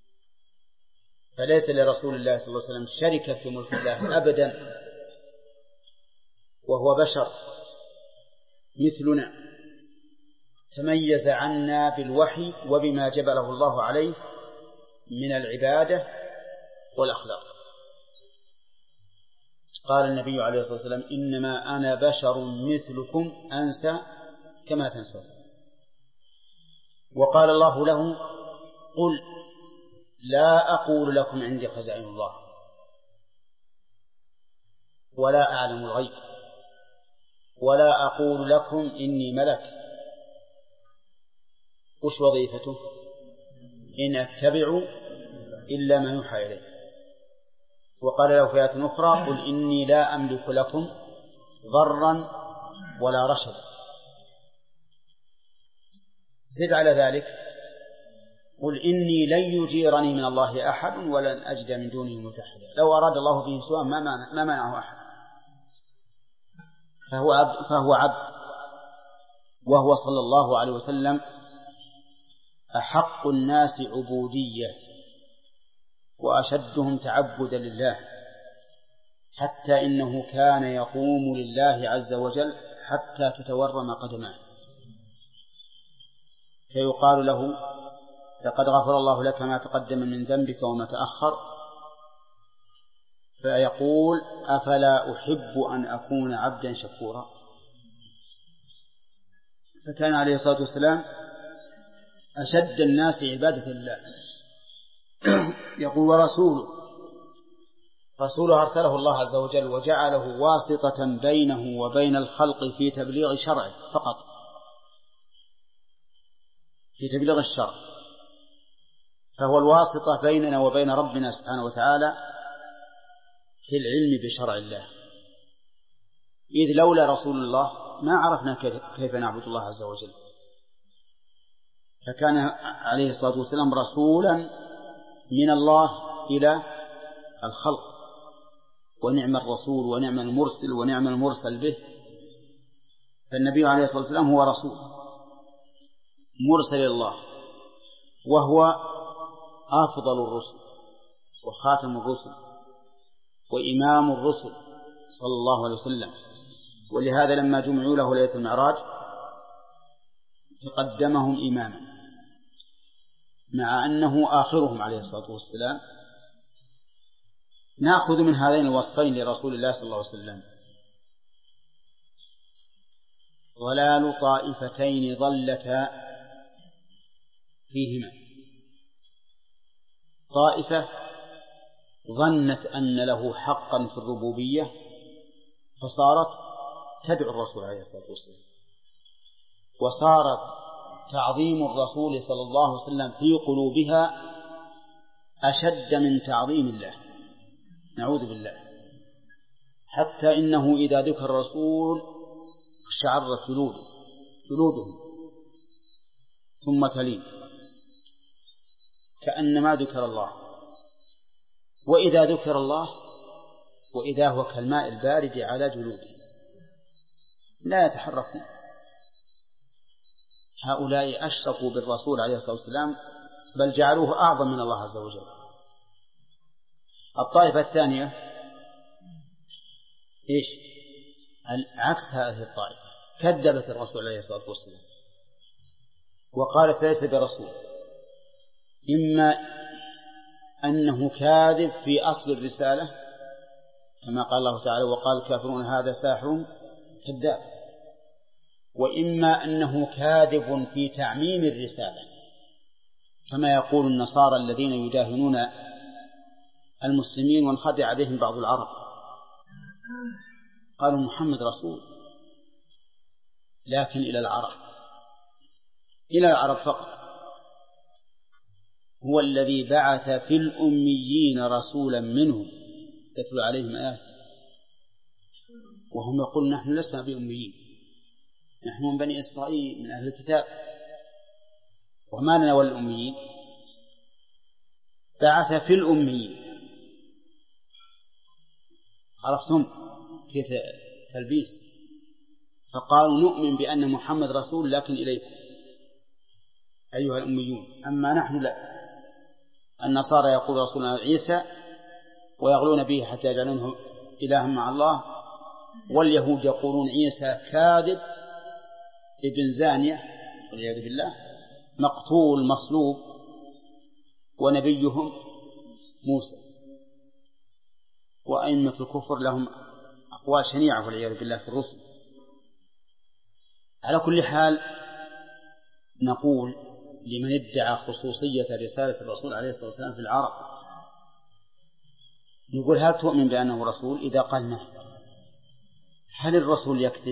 فليس لرسول الله صلى الله عليه وسلم شركة في ملك الله أبدا، وهو بشر مثلنا تميز عنا بالوحي وبما جبله الله عليه من العبادة والأخلاق. قال النبي عليه الصلاة والسلام إنما أنا بشر مثلكم أنسى كما تنسون. وقال الله له قل لا أقول لكم عندي خزائن الله ولا أعلم الغيب ولا أقول لكم إني ملك. وش وظيفته؟ إن أتبع إلا ما يوحى إليه. وقال له في آية أخرى قل إني لا أملك لكم ضرا ولا رشدا. زد على ذلك قل إني لن يجيرني من الله أحد ولن أجد من دونه ملتحدا. لو أراد الله به سوءا ما منعه أحد. فهو عبد، وهو صلى الله عليه وسلم أحق الناس عبودية وأشدهم تعبدا لله، حتى إنه كان يقوم لله عز وجل حتى تتورم قدماه، فيقال له لقد غفر الله لك ما تقدم من ذنبك وما تأخر، فيقول أفلا أحب أن أكون عبدا شكورا. فكان عليه الصلاة والسلام أشد الناس عبادة لله. يقول رسوله أرسله الله عز وجل وجعله واسطة بينه وبين الخلق في تبليغ شرعه فقط، في تبليغ الشرع، فهو الواسطة بيننا وبين ربنا سبحانه وتعالى في العلم بشرع الله. إذ لولا رسول الله ما عرفنا كيف نعبد الله عز وجل. فكان عليه الصلاة والسلام رسولا من الله إلى الخلق، ونعم الرسول ونعم المرسل ونعم المرسل به. فالنبي عليه الصلاة والسلام هو رسول مرسل إلى الله، وهو أفضل الرسل وخاتم الرسل وإمام الرسل صلى الله عليه وسلم. ولهذا لما جمعوا له ليلة المعراج تقدمهم إماما مع أنه آخرهم عليه الصلاة والسلام. نأخذ من هذين الوصفين لرسول الله صلى الله عليه وسلم ضلال طائفتين ضلتا فيهما. طائفة ظنت أن له حقا في الربوبية فصارت تدعو الرسول عليه الصلاة والسلام، وصار تعظيم الرسول صلى الله عليه وسلم في قلوبها أشد من تعظيم الله، نعوذ بالله، حتى إنه إذا ذكر الرسول اشتعرت جلودهم ثم تلين كأنما ذكر الله. وإذا ذكر الله وإذا هو كالماء البارد على جلودهم لا يتحركون. هؤلاء أشركوا بالرسول عليه الصلاة والسلام بل جعلوه أعظم من الله عز وجل. الطائفة الثانية إيش؟ عكس هذه الطائفة، كذبت الرسول عليه الصلاة والسلام وقالت ليس برسول، إما أنه كاذب في أصل الرسالة كما قال الله تعالى وقال الكافرون هذا ساحر كذاب، وإما أنه كاذب في تعميم الرسالة كما يقول النصارى الذين يداهنون المسلمين وانخدع بهم بعض العرب، قالوا محمد رسول لكن إلى العرب فقط. هو الذي بعث في الأميين رسولا منهم يتلو عليهم آياته وهم يقولون نحن لسنا بأميين، نحن من بني إسرائيل من أهل الكتاب وما لنا والأميين. بعث في الأميين، عرفتم كيف تلبيس؟ فقالوا نؤمن بأن محمد رسول لكن إليكم أيها الأميون، أما نحن لا. النصارى يقول رسولنا عيسى ويغلون به حتى يجعلونه إلها مع الله، واليهود يقولون عيسى كاذب ابن زانية والعياذ بالله مقتول مصلوب، ونبيهم موسى. وأئمة الكفر لهم أقوال شنيعة والعياذ بالله في الرسل. على كل حال نقول لمن ادعى خصوصية رسالة الرسول عليه الصلاة والسلام في العرب نقول هل تؤمن بأنه رسول؟ إذا قال نعم، هل الرسول يكذب؟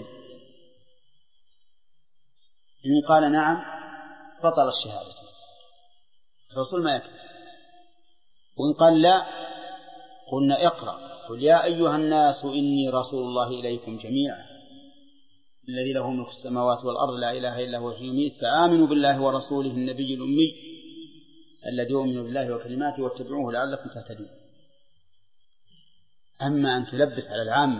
إن قال نعم بطل الشهادة، الرسول ما يكذب. وإن قال لا قلنا اقرأ قل يا أيها الناس إني رسول الله إليكم جميعا الذي له ملك السماوات والأرض لا إله إلا هو يحيي ويميت فآمنوا بالله ورسوله النبي الأمي الذي يؤمن بالله وكلماته واتبعوه لعلكم تهتدون. أما أن تلبس على العامة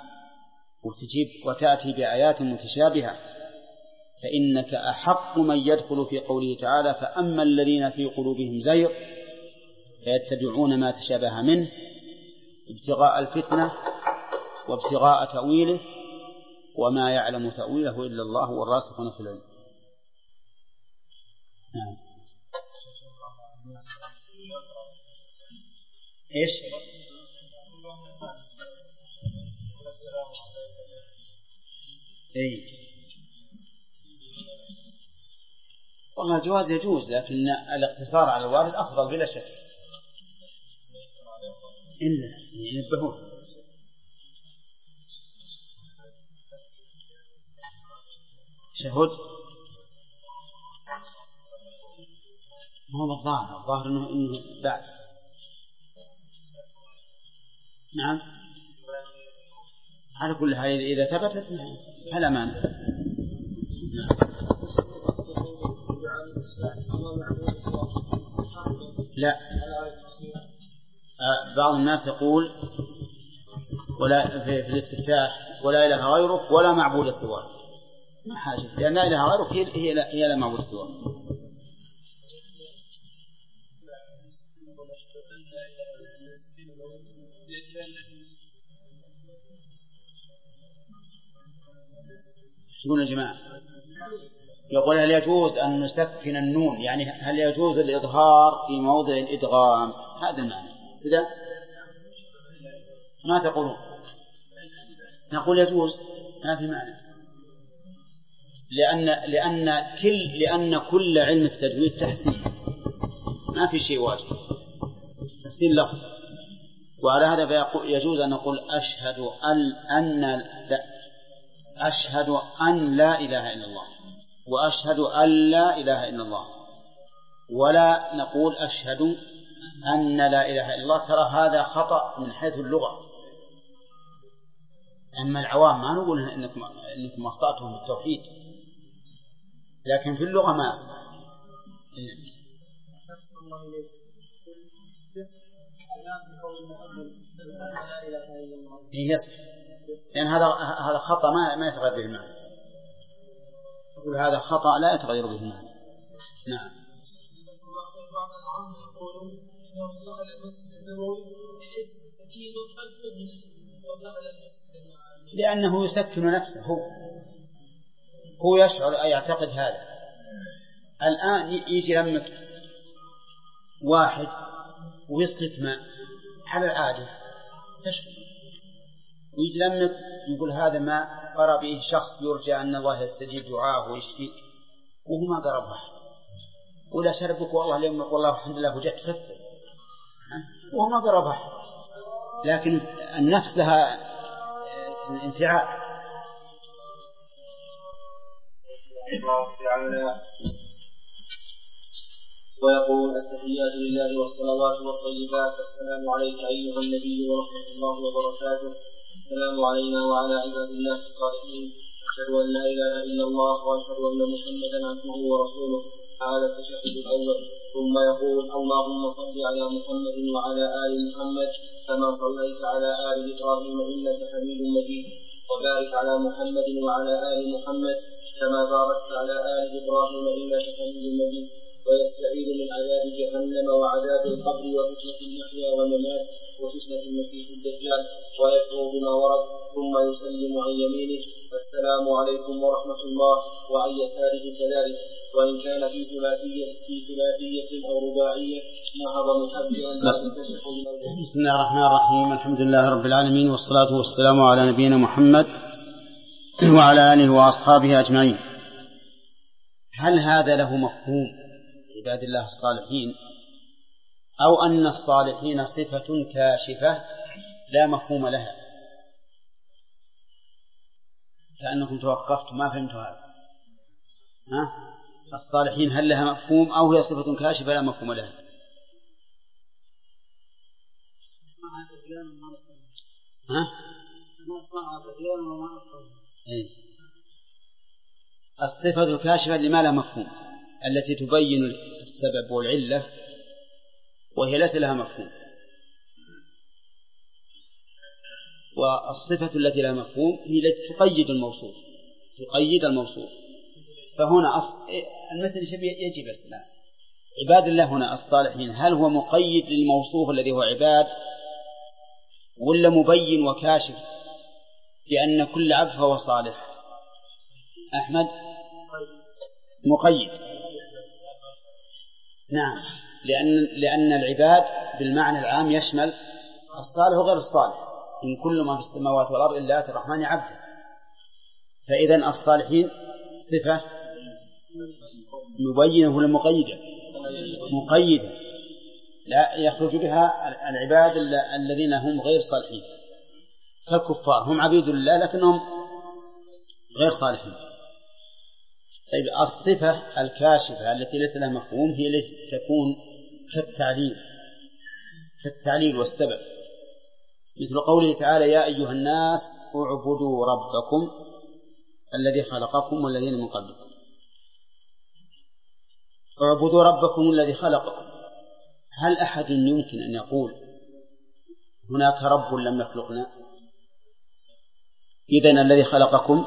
وتأتي بآيات متشابهة فإنك أحق من يدخل في قوله تعالى فأما الذين في قلوبهم زيغ فيتبعون ما تشابه منه ابتغاء الفتنة وابتغاء تأويله وما يعلم تأويله إلا الله والراسخون في العلم. نعم. إيش؟ إيه؟ والله الجواز يجوز، لكن الاقتصار على الوارد أفضل بلا شك، إلا ينبهون. شهود ما هو الظاهر إنه بعد. نعم على كل حال إذا ثبتت فلا مانع. لا بعض الناس يقول ولا في الاستفتاح ولا إله غيرك ولا معبود سواك، ما حاجة، لأن لا إله غيرك هي لا معبود سواك. شنو يا جماعة؟ يقول هل يجوز أن نسكن النون، يعني هل يجوز الإظهار في موضع الإدغام؟ هذا المعنى. إذا ما تقولون؟ نقول يجوز، ما في معنى، لأن كل علم التجويد تحسين، ما في شيء واجب، تحسين لفظ. وعلى هذا يجوز أن نقول أشهد أن لا إله إلا الله وأشهد أن لا إله إلا الله، ولا نقول أشهد أن لا إله إلا الله. ترى هذا خطأ من حيث اللغة، أما العوام ما نقول إنكم أخطأتم بالتوحيد، لكن في اللغة ما أصبح. يصح، لأن هذا خطأ ما يتغير به المعنى. يقول هذا خطأ لا يتغير به المعنى. نعم. لأنه يسكن نفسه، هو يشعر أي يعتقد هذا. الآن يجي لمك واحد ويسقط ماء على العادة تشعر، ويجي لمك يقول هذا ماء قرأ به شخص يرجى أن الله يستجيب دعاه ويشفي، وهو ما قرب واحد، ولا شربك والله اليوم والله الحمد لله وجدت خفة، وهو ما قرب واحد، لكن النفس لها الانفعال. ويقول التحيات لله والصلوات والطيبات، السلام عليك أيها النبي ورحمة الله وبركاته، السلام علينا وعلى عباد الله الصالحين، أشهد أن لا إله إلا الله وأشهد أن محمدا عبده ورسوله. هذا التشهد الأول. ثم يقول اللهم صل على محمد وعلى آل محمد كما صليت على آل إبراهيم إنك حميد مجيد، وبارك على محمد وعلى آل محمد كما باركت على آل إبراهيم إنك حميد مجيد. ويستعيذ من عذاب جهنم وعذاب القبر وفتنة المحيا والممات وفتنة المسيح الدجال، ويكفر بما ورد، ثم يسلم عن يمينه السلام عليكم ورحمة الله، وعن يساره كذلك. وإن كان في ثلاثية أو رباعية نهض محبرا. بسم الله الرحمن الرحيم، الحمد لله رب العالمين، والصلاة والسلام على نبينا محمد وعلى آله وأصحابه أجمعين. هل هذا له مفهوم عباد الله الصالحين، أو أن الصالحين صفة كاشفة لا مفهوم لها؟ كأنكم توقفتم ما فهمتوا هذا. الصالحين هل لها مفهوم أو هي صفة كاشفة لا مفهوم لها؟ الصفة الكاشفة لما لا مفهوم، التي تبين السبب والعلة، وهي ليس لها مفهوم. والصفة التي لها مفهوم هي التي تقيد الموصوف. فهنا المثل يجب السلام. عباد الله هنا الصالحين هل هو مقيد للموصوف الذي هو عباد، ولا مبين وكاشف بأن كل عبد فهو صالح؟ أحمد مقيد. نعم، لأن العباد بالمعنى العام يشمل الصالح وغير الصالح، إن كل ما في السماوات والأرض إلا آتي الرحمن عبدا. فإذن الصالحين صفة مبينة ولا مقيدة؟ مقيدة، لا يخرج بها العباد الذين هم غير صالحين كالكفار، هم عبيد الله لكنهم غير صالحين. طيب الصفة الكاشفة التي ليس لها مفهوم هي التي تكون كالتعليل والسبب، مثل قوله تعالى يا أيها الناس اعبدوا ربكم الذي خلقكم والذين من قبلكم. اعبدوا ربكم الذي خلقكم، هل أحد يمكن أن يقول هناك رب لم يخلقنا؟ إذن الذي خلقكم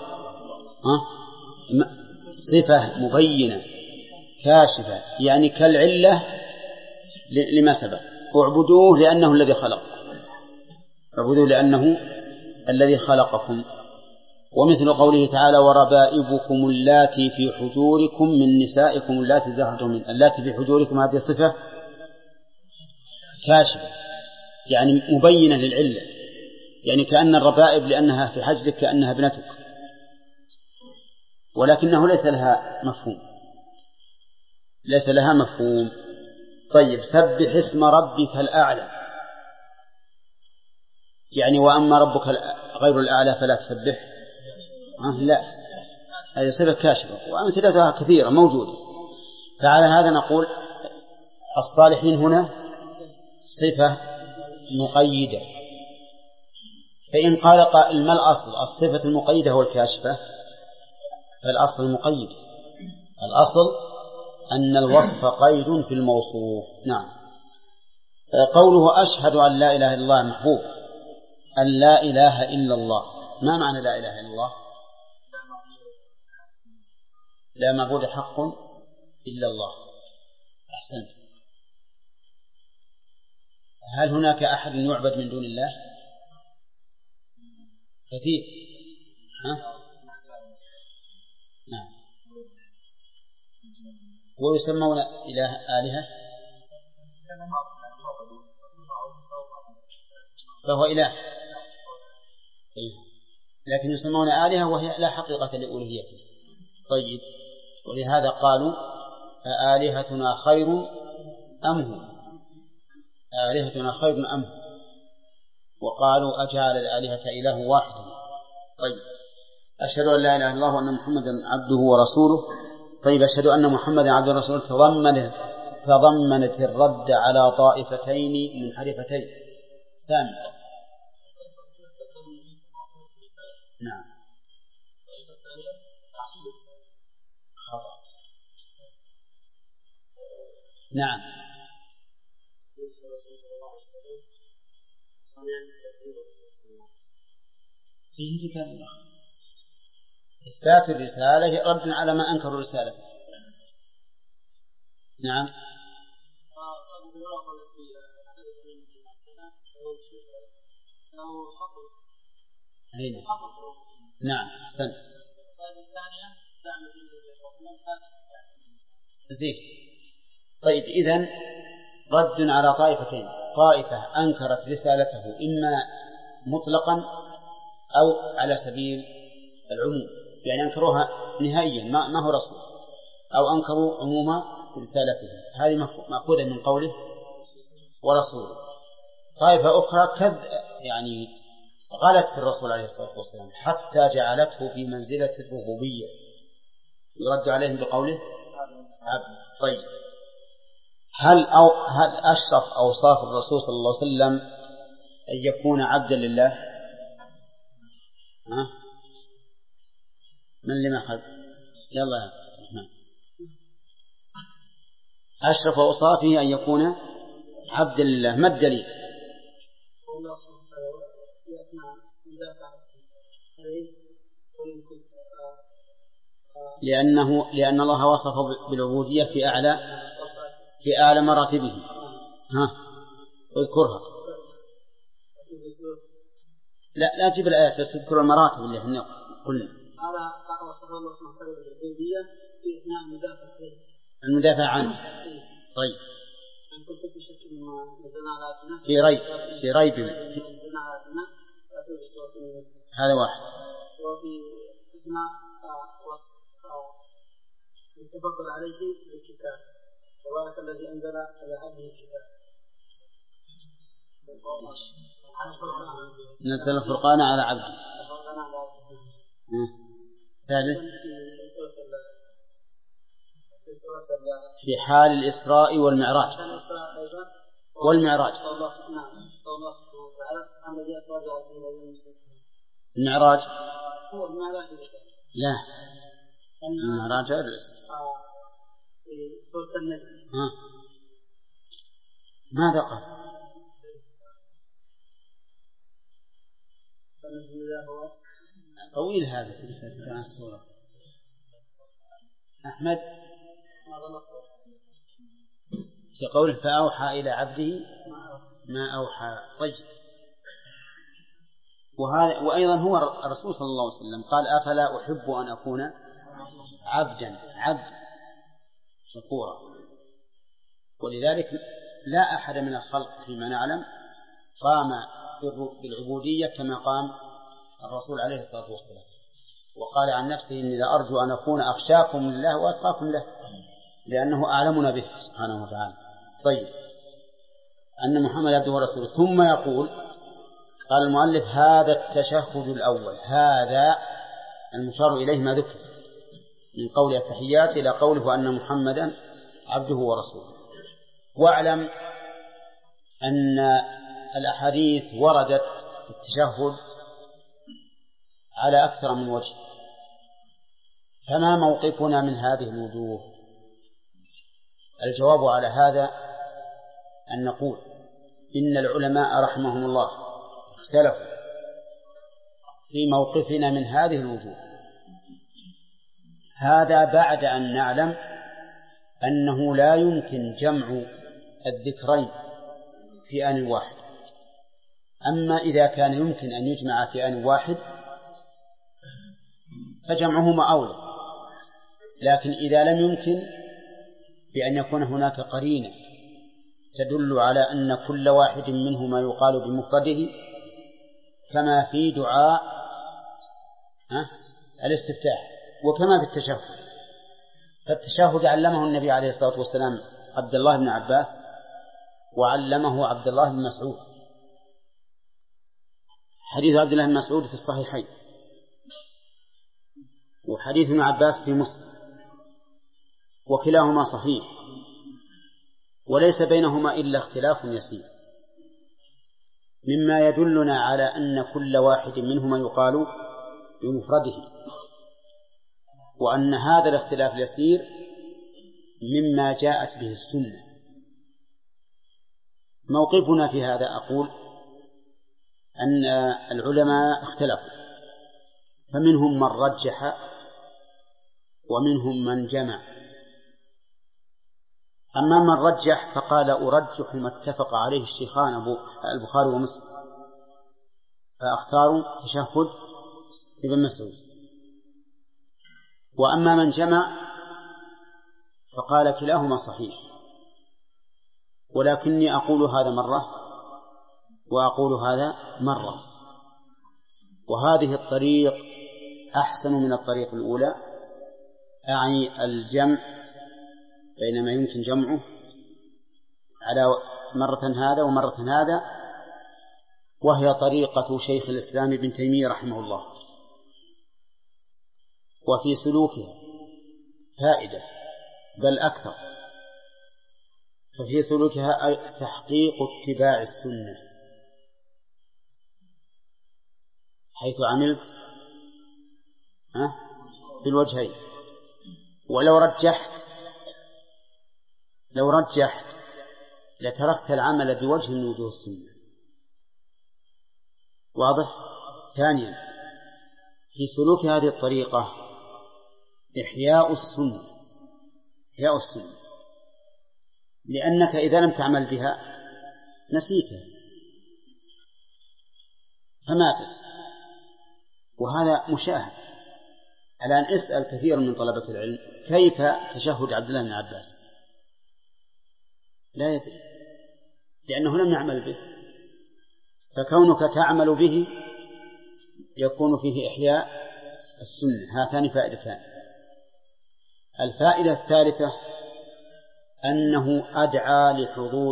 صفة مبينة كاشفة، يعني كالعلة لما سبق. اعبدوه لأنه الذي خلق، اعبدوه لأنه الذي خلقكم. ومثل قوله تعالى وربائبكم اللاتي في حجوركم من نسائكم اللاتي ظهرتم من، اللاتي في حجوركم هذه صفة كاشفة يعني مبينة للعلة، يعني كأن الربائب لأنها في حجرك كأنها ابنتك، ولكنه ليس لها مفهوم. طيب سبح اسم ربك الأعلى، يعني وأما ربك غير الأعلى فلا تسبح، لا، هذه صفة كاشفة وأمثلتها كثيرة موجودة. فعلى هذا نقول الصالحين هنا صفة مقيدة فإن قال قائل ما الأصل الصفة المقيدة والكاشفة؟ فالأصل المقيد، الأصل أن الوصف قيد في الموصوف. نعم. قوله أشهد أن لا إله إلا الله محبوب، أن لا إله إلا الله، ما معنى لا إله إلا الله؟ لا معبود حق إلا الله. أحسنت. هل هناك أحد يعبد من دون الله؟ كثير. نعم. ويسمون آلهة، فهو إله، لكن يسمون آلهة وهي لا حقيقة لألوهيته. طيب، ولهذا قالوا آلهتنا خير أم هو؟ آلهتنا خير أم هو؟ وقالوا أجعل الآلهة إله واحد. طيب، أشهد أن لا إله إلا الله وأن محمدا عبده ورسوله. طيب، أشهد أن محمدا عبده ورسوله تضمنت الرد على طائفتين منحرفتين. سامي. نعم. خطأ. نعم. فيه كان إثبات الرسالة رد على ما أنكروا الرسالة. نعم. أين؟ نعم. أحسنت. زين. طيب، إذن رد على طائفتين، طائفة أنكرت رسالته إما مطلقا أو على سبيل العموم، يعني أنكروها نهائيا ما هو رسول، أو أنكروا عموم رسالته. هذه مأخوذة من قوله ورسوله. طائفة أخرى يعني غلت في الرسول عليه الصلاة والسلام حتى جعلته في منزلة الربوبية، يرد عليهم بقوله عبد. طيب، هل أشرف أوصاف الرسول صلى الله عليه وسلم أن يكون عبدا لله؟ من اللي ما أخذ؟ يلا. أشرف أوصافه أن يكون عبدا لله، ما الدليل؟ لأن الله وصفه بالعبودية في أعلى مراتبه. اذكرها. لا تجيب الآيات، بس تذكر المراتب اللي احنا قلنا. هذا وصف الله سبحانه وتعالى بالعبودية في إثناء المدافع عنه. طيب، في ريب هذا واحد. وفي إثناء يتفضل عليه بالكتاب، تبارك الذي أنزل على عبده الكتاب. نزل الفرقان على عبده. ثالث، في حال الإسراء والمعراج. المعراج لا، المعراج غير الإسراء. ماذا قال؟ طويل هذا عن السورة. أحمد في قوله فأوحى إلى عبده ما أوحى. طيب، وأيضا هو الرسول صلى الله عليه وسلم قال أفلا أحب أن أكون عبدا شكورا. ولذلك لا أحد من الخلق فيما نعلم قام بالعبودية كما قام الرسول عليه الصلاة والسلام، وقال عن نفسه إني لأرجو أن أكون أخشاكم لله وأتقاكم له، لأنه أعلمنا به سبحانه وتعالى. طيب، أن محمد عبده ورسوله. ثم يقول، قال المؤلف هذا التشهد الأول، هذا المشار إليه ما ذكر من قول التحيات إلى قوله أن محمدا عبده ورسوله. واعلم أن الأحاديث وردت في التشهد على أكثر من وجه، فما موقفنا من هذه الوجوه؟ الجواب على هذا أن نقول إن العلماء رحمهم الله اختلفوا في موقفنا من هذه الوجوه، هذا بعد أن نعلم أنه لا يمكن جمع الذكرين في آن واحد. أما إذا كان يمكن أن يجمع في آن واحد فجمعهما أولى، لكن إذا لم يمكن بأن يكون هناك قرينة تدل على أن كل واحد منهما يقال بمفرده، كما في دعاء الاستفتاح وكما في التشهد. فالتشهد علمه النبي عليه الصلاة والسلام عبد الله بن عباس، وعلمه عبد الله بن مسعود، حديث عبد الله بن مسعود في الصحيحين، وحديث ابن عباس في مسلم، وكلاهما صحيح، وليس بينهما إلا اختلاف يسير، مما يدلنا على أن كل واحد منهما يقال بمفرده، وأن هذا الاختلاف اليسير مما جاءت به السنة. موقفنا في هذا أقول أن العلماء اختلفوا، فمنهم من رجح ومنهم من جمع. أما من رجح فقال أرجح ما اتفق عليه الشيخان البخاري ومسلم، فاختاروا تشهد ابن مسعود. وأما من جمع فقال كلاهما صحيح، ولكني أقول هذا مرة وأقول هذا مرة، وهذه الطريق أحسن من الطريق الأولى، أعني الجمع بين ما يمكن جمعه على مرة هذا ومرة هذا، وهي طريقة شيخ الإسلام ابن تيمية رحمه الله. وفي سلوكها فائدة بل أكثر، ففي سلوكها تحقيق اتباع السنة، حيث عملت بالوجهين. ولو رجحت لتركت العمل بوجه من وجوه السنة. واضح؟ ثانيا، في سلوك هذه الطريقة إحياء السنة، لأنك إذا لم تعمل بها نسيتها فماتت، وهذا مشاهد. الآن اسأل كثير من طلبة العلم كيف تشهد عبد الله بن عباس، لا يدري، لأنه لم يعمل به. فكونك تعمل به يكون فيه إحياء السنة. هاتان فائدتان. الفائدة الثالثة أنه أدعى لحضور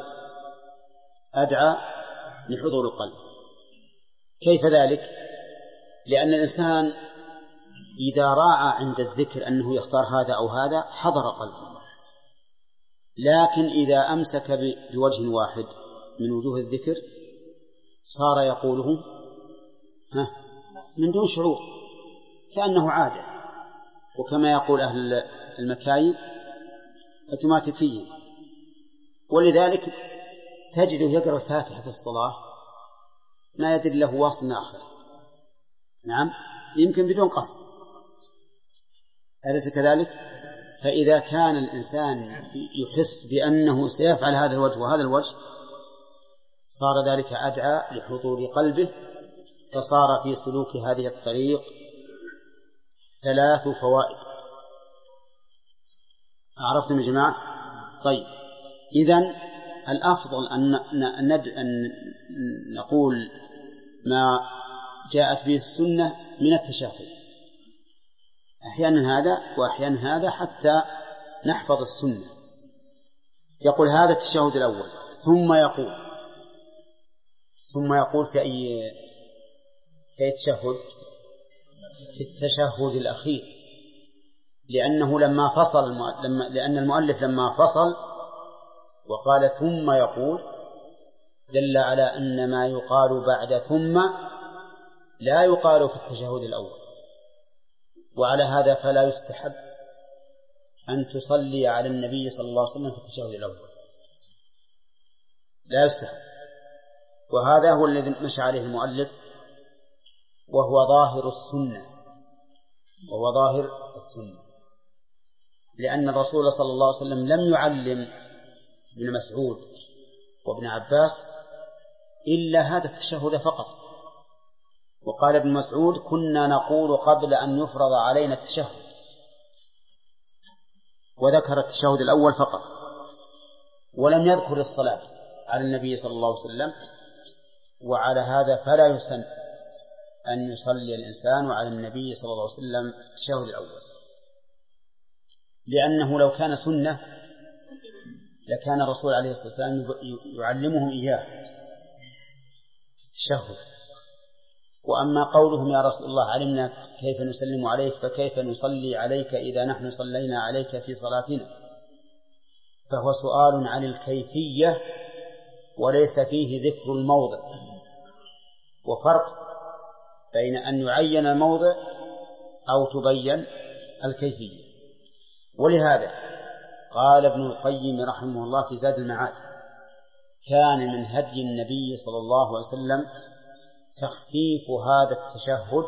القلب. كيف ذلك؟ لأن الإنسان إذا راعى عند الذكر أنه يختار هذا أو هذا حضر قلبه، لكن إذا أمسك بوجه واحد من وجوه الذكر صار يقوله من دون شعور، كأنه عادة، وكما يقول أهل المكايد أوتوماتيكيا. ولذلك تجده يقرأ الفاتحة في الصلاة ما يدري له واصل آخر، نعم، يمكن بدون قصد، أليس كذلك؟ فإذا كان الإنسان يحس بأنه سيفعل هذا الوجه وهذا الوجه صار ذلك أدعى لحضور قلبه، فصار في سلوك هذه الطريق 3 فوائد. عرفتم يا جماعة؟ طيب، إذن الأفضل أن نقول ما جاءت به السنة من التشهد، أحيانا هذا وأحيانا هذا حتى نحفظ السنة. يقول هذا التشهد الأول، ثم يقول في أي تشهد؟ في التشهد الأخير، لأنه لأن المؤلف لما فصل وقال ثم يقول دل على أن ما يقال بعد ثم لا يقال في التشهد الأول. وعلى هذا فلا يستحب أن تصلي على النبي صلى الله عليه وسلم في التشهد الأول، لا يستحب. وهذا هو الذي مشى عليه المؤلف، وهو ظاهر السنة، لأن الرسول صلى الله عليه وسلم لم يعلم ابن مسعود وابن عباس إلا هذا التشهد فقط. وقال ابن مسعود: كنا نقول قبل أن يفرض علينا التشهد، وذكر التشهد الأول فقط، ولم يذكر الصلاة على النبي صلى الله عليه وسلم. وعلى هذا فلا يسن أن يصلي الإنسان على النبي صلى الله عليه وسلم التشهد الأول، لأنه لو كان سنة لكان الرسول عليه الصلاة والسلام يعلمهم إياه التشهد. وأما قولهم: يا رسول الله علمنا كيف نسلم عليك فكيف نصلي عليك إذا نحن صلينا عليك في صلاتنا، فهو سؤال عن الكيفية وليس فيه ذكر الموضع. وفرق بين أن يعين الموضع أو تبين الكيفية. ولهذا قال ابن القيم رحمه الله في زاد المعاد: كان من هدي النبي صلى الله عليه وسلم تخفيف هذا التشهد.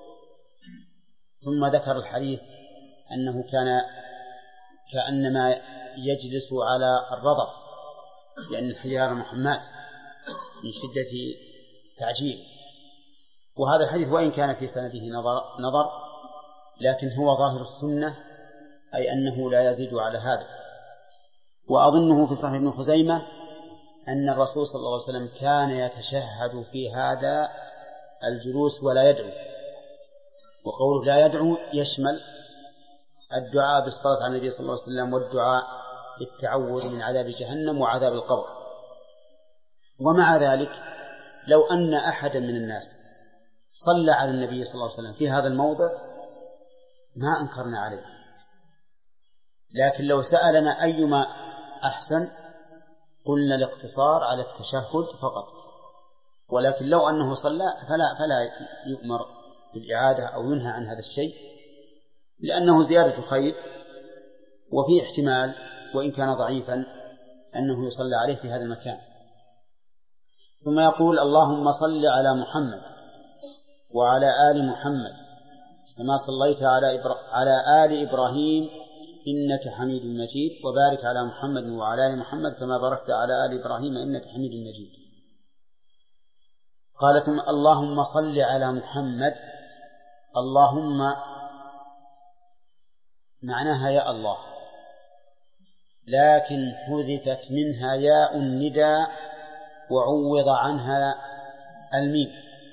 ثم ذكر الحديث أنه كان كأنما يجلس على الرضف، لأن الحجارة محماة من شدة تعجيل. وهذا الحديث وإن كان في سنده نظر لكن هو ظاهر السنة، أي أنه لا يزيد على هذا. وأظنه في صحيح ابن خزيمة أن الرسول صلى الله عليه وسلم كان يتشهد في هذا الجلوس ولا يدعو. وقوله لا يدعو يشمل الدعاء بالصلاة على النبي صلى الله عليه وسلم والدعاء للتعوذ من عذاب جهنم وعذاب القبر. ومع ذلك لو أن أحدا من الناس صلى على النبي صلى الله عليه وسلم في هذا الموضع ما أنكرنا عليه، لكن لو سألنا أيما أحسن قلنا الاقتصار على التشهد فقط. ولكن لو أنه صلى فلا يؤمر بالإعادة أو ينهى عن هذا الشيء، لأنه زيادة خير، وفي احتمال وإن كان ضعيفا أنه يصلى عليه في هذا المكان. ثم يقول: اللهم صل على محمد وعلى آل محمد كما صليت على آل إبراهيم إنك حميد مجيد، وبارك على محمد وعلى آل محمد كما باركت على آل إبراهيم إنك حميد مجيد. قال: ثم اللهم صل على محمد. اللهم معناها يا الله، لكن حذفت منها ياء النداء وعوض عنها الميم،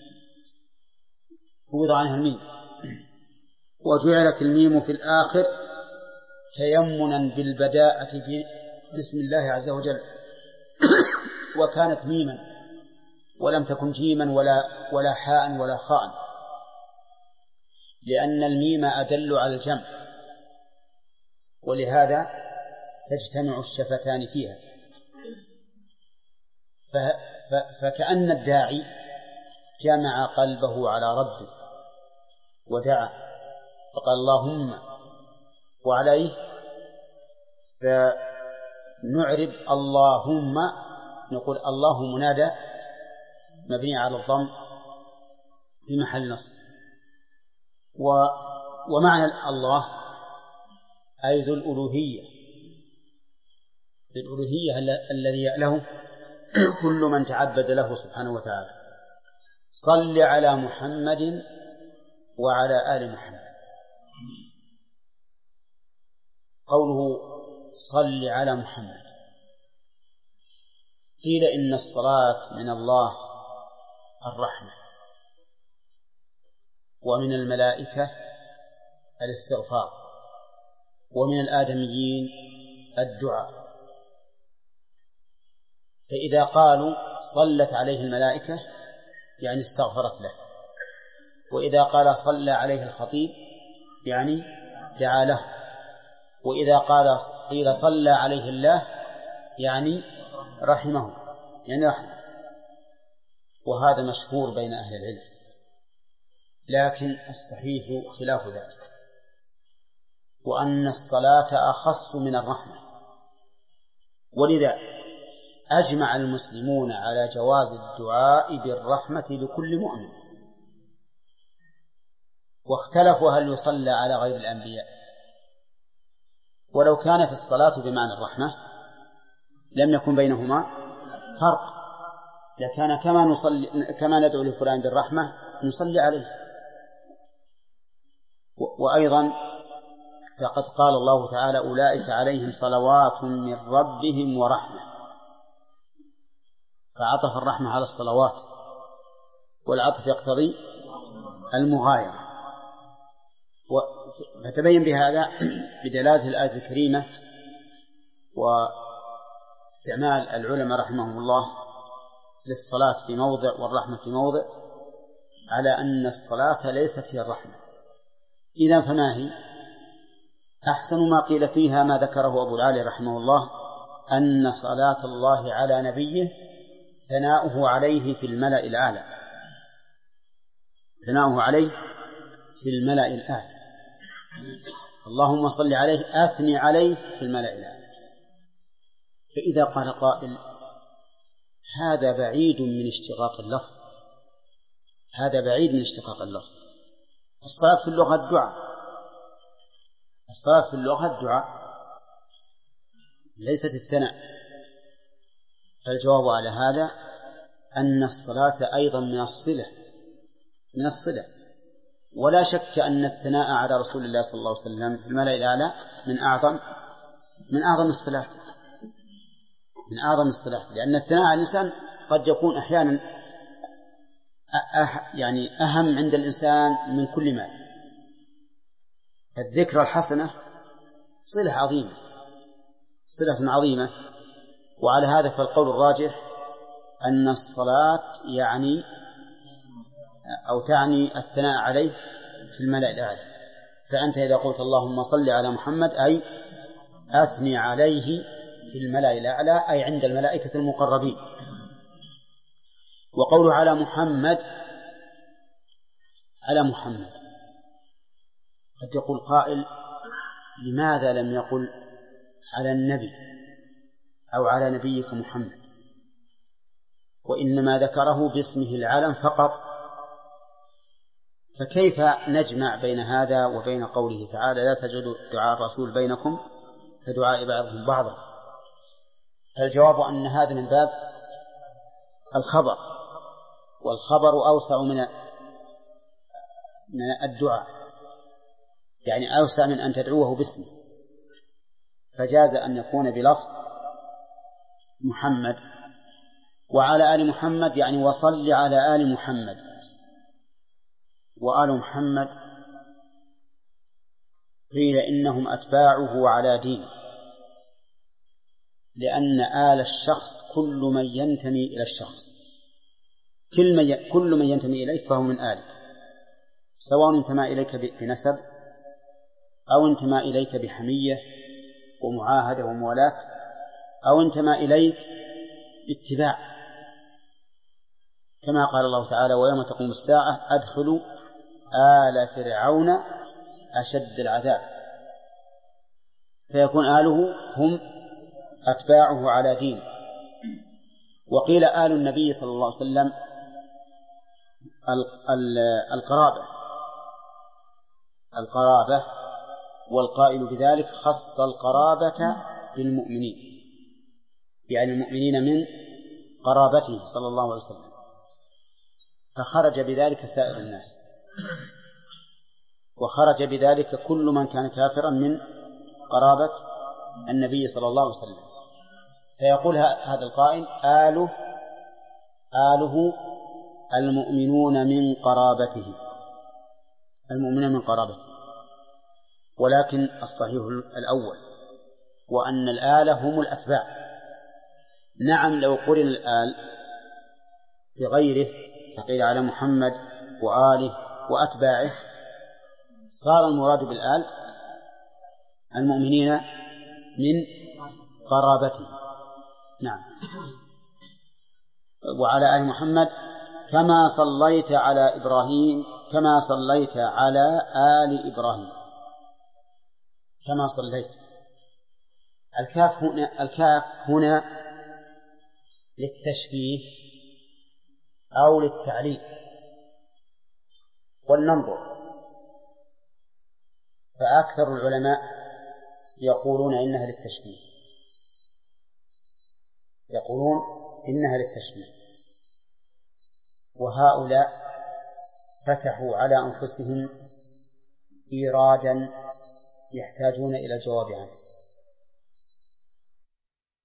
وجعلت الميم في الآخر تيمنا بالبداءة بسم الله عز وجل، وكانت ميما ولم تكن جيما ولا حاء ولا خاء، لأن الميم أدل على الجمع، ولهذا تجتمع الشفتان فيها. فكأن الداعي جمع قلبه على ربه ودعا فقال اللهم، وعليه فنعرب اللهم، نقول الله منادى مبني على الضم في محل نصب. ومعنى الله أي ذو الألوهية، الذي له كل من تعبد له سبحانه وتعالى. صل على محمد وعلى آل محمد. قوله صل على محمد، قيل إن الصلاة من الله الرحمة، ومن الملائكة الاستغفار، ومن الآدميين الدعاء. فإذا قالوا صلت عليه الملائكة يعني استغفرت له، وإذا قال صلى عليه الخطيب يعني دعا له، وإذا قيل صلى عليه الله يعني رحمه، يعني رحمه. وهذا مشهور بين أهل العلم، لكن الصحيح خلاف ذلك، وأن الصلاة أخص من الرحمة، ولذا أجمع المسلمون على جواز الدعاء بالرحمة لكل مؤمن، واختلفوا هل يصلى على غير الأنبياء. ولو كانت الصلاة بمعنى الرحمة لم يكن بينهما فرق، لكان كما ندعو لفلان بالرحمة نصلي عليه. وأيضا فقد قال الله تعالى أولئك عليهم صلوات من ربهم ورحمة، فعطف الرحمة على الصلوات، والعطف يقتضي المغايرة. فتبين بهذا بدلالة الآية الكريمة واستعمال العلماء رحمهم الله للصلاة في موضع والرحمة في موضع على أن الصلاة ليست هي الرحمة. إذن فما هي؟ أحسن ما قيل فيها ما ذكره أبو العالي رحمه الله، أن صلاة الله على نبيه ثناؤه عليه في الملأ الأعلى، ثناؤه عليه في الملأ الأعلى، اللهم صل عليه أثني عليه في الملأ الأعلى. فإذا قال قائل هذا بعيد من اشتقاق اللفظ، هذا بعيد من اشتقاق اللفظ، الصلاة في اللغة الدعاء، الصلاة في اللغة الدعاء ليست الثناء. فالجواب على هذا أن الصلاة أيضا من الصلة، من الصلة، ولا شك أن الثناء على رسول الله صلى الله عليه وسلم في الملأ الأعلى من أعظم الصلاة، من أعظم الصلاة، لأن الثناء على الإنسان قد يكون أحيانا يعني أهم عند الإنسان من كل مال. الذكر الحسنة صلة عظيمة، صلة عظيمة. وعلى هذا فالقول الراجح أن الصلاة يعني أو تعني الثناء عليه في الملأ الأعلى. فأنت إذا قلت اللهم صل على محمد أي أثني عليه في الملأ الأعلى، أي عند الملائكة المقربين. وقوله على محمد، على محمد، قد يقول قائل لماذا لم يقل على النبي أو على نبيك محمد، وإنما ذكره باسمه العلم فقط؟ فكيف نجمع بين هذا وبين قوله تعالى لا تجعلوا دعاء الرسول بينكم كدعاء بعضهم بعضا؟ الجواب أن هذا من باب الخبر، والخبر أوسع من الدعاء، يعني أوسع من أن تدعوه باسمه، فجاز أن يكون بلفظ محمد. وعلى آل محمد يعني وصل على آل محمد، وآل محمد قيل إنهم أتباعه على دين، لأن آل الشخص كل من ينتمي إلى الشخص، كل من ينتمي إليك فهو من آلك، سواء انتمى إليك بنسب أو انتمى إليك بحمية ومعاهدة وموالاة أو انتمى إليك باتباع، كما قال الله تعالى ويوم تقوم الساعة أدخلوا آل فرعون أشد العذاب، فيكون آله هم أتباعه على دين. وقيل آل النبي صلى الله عليه وسلم القرابة، والقائل بذلك خص القرابة بالمؤمنين، يعني المؤمنين من قرابته صلى الله عليه وسلم، فخرج بذلك سائر الناس، وخرج بذلك كل من كان كافرا من قرابة النبي صلى الله عليه وسلم. فيقول هذا القائل آله المؤمنون من قرابته، المؤمنون من قرابته. ولكن الصحيح الأول، وأن الآل هم الأتباع. نعم لو قرن الآل بغيره فقيل على محمد وآله وأتباعه صار المراد بالآل المؤمنين من قرابته. نعم. وعلى آل محمد كما صليت على إبراهيم كما صليت على آل إبراهيم. كما صليت، الكاف هنا للتشبيه أو للتعليل. ولننظر، فأكثر العلماء يقولون إنها للتشبيه، يقولون إنها للتشبيه، وهؤلاء فتحوا على أنفسهم إيرادا يحتاجون إلى الجواب عنه.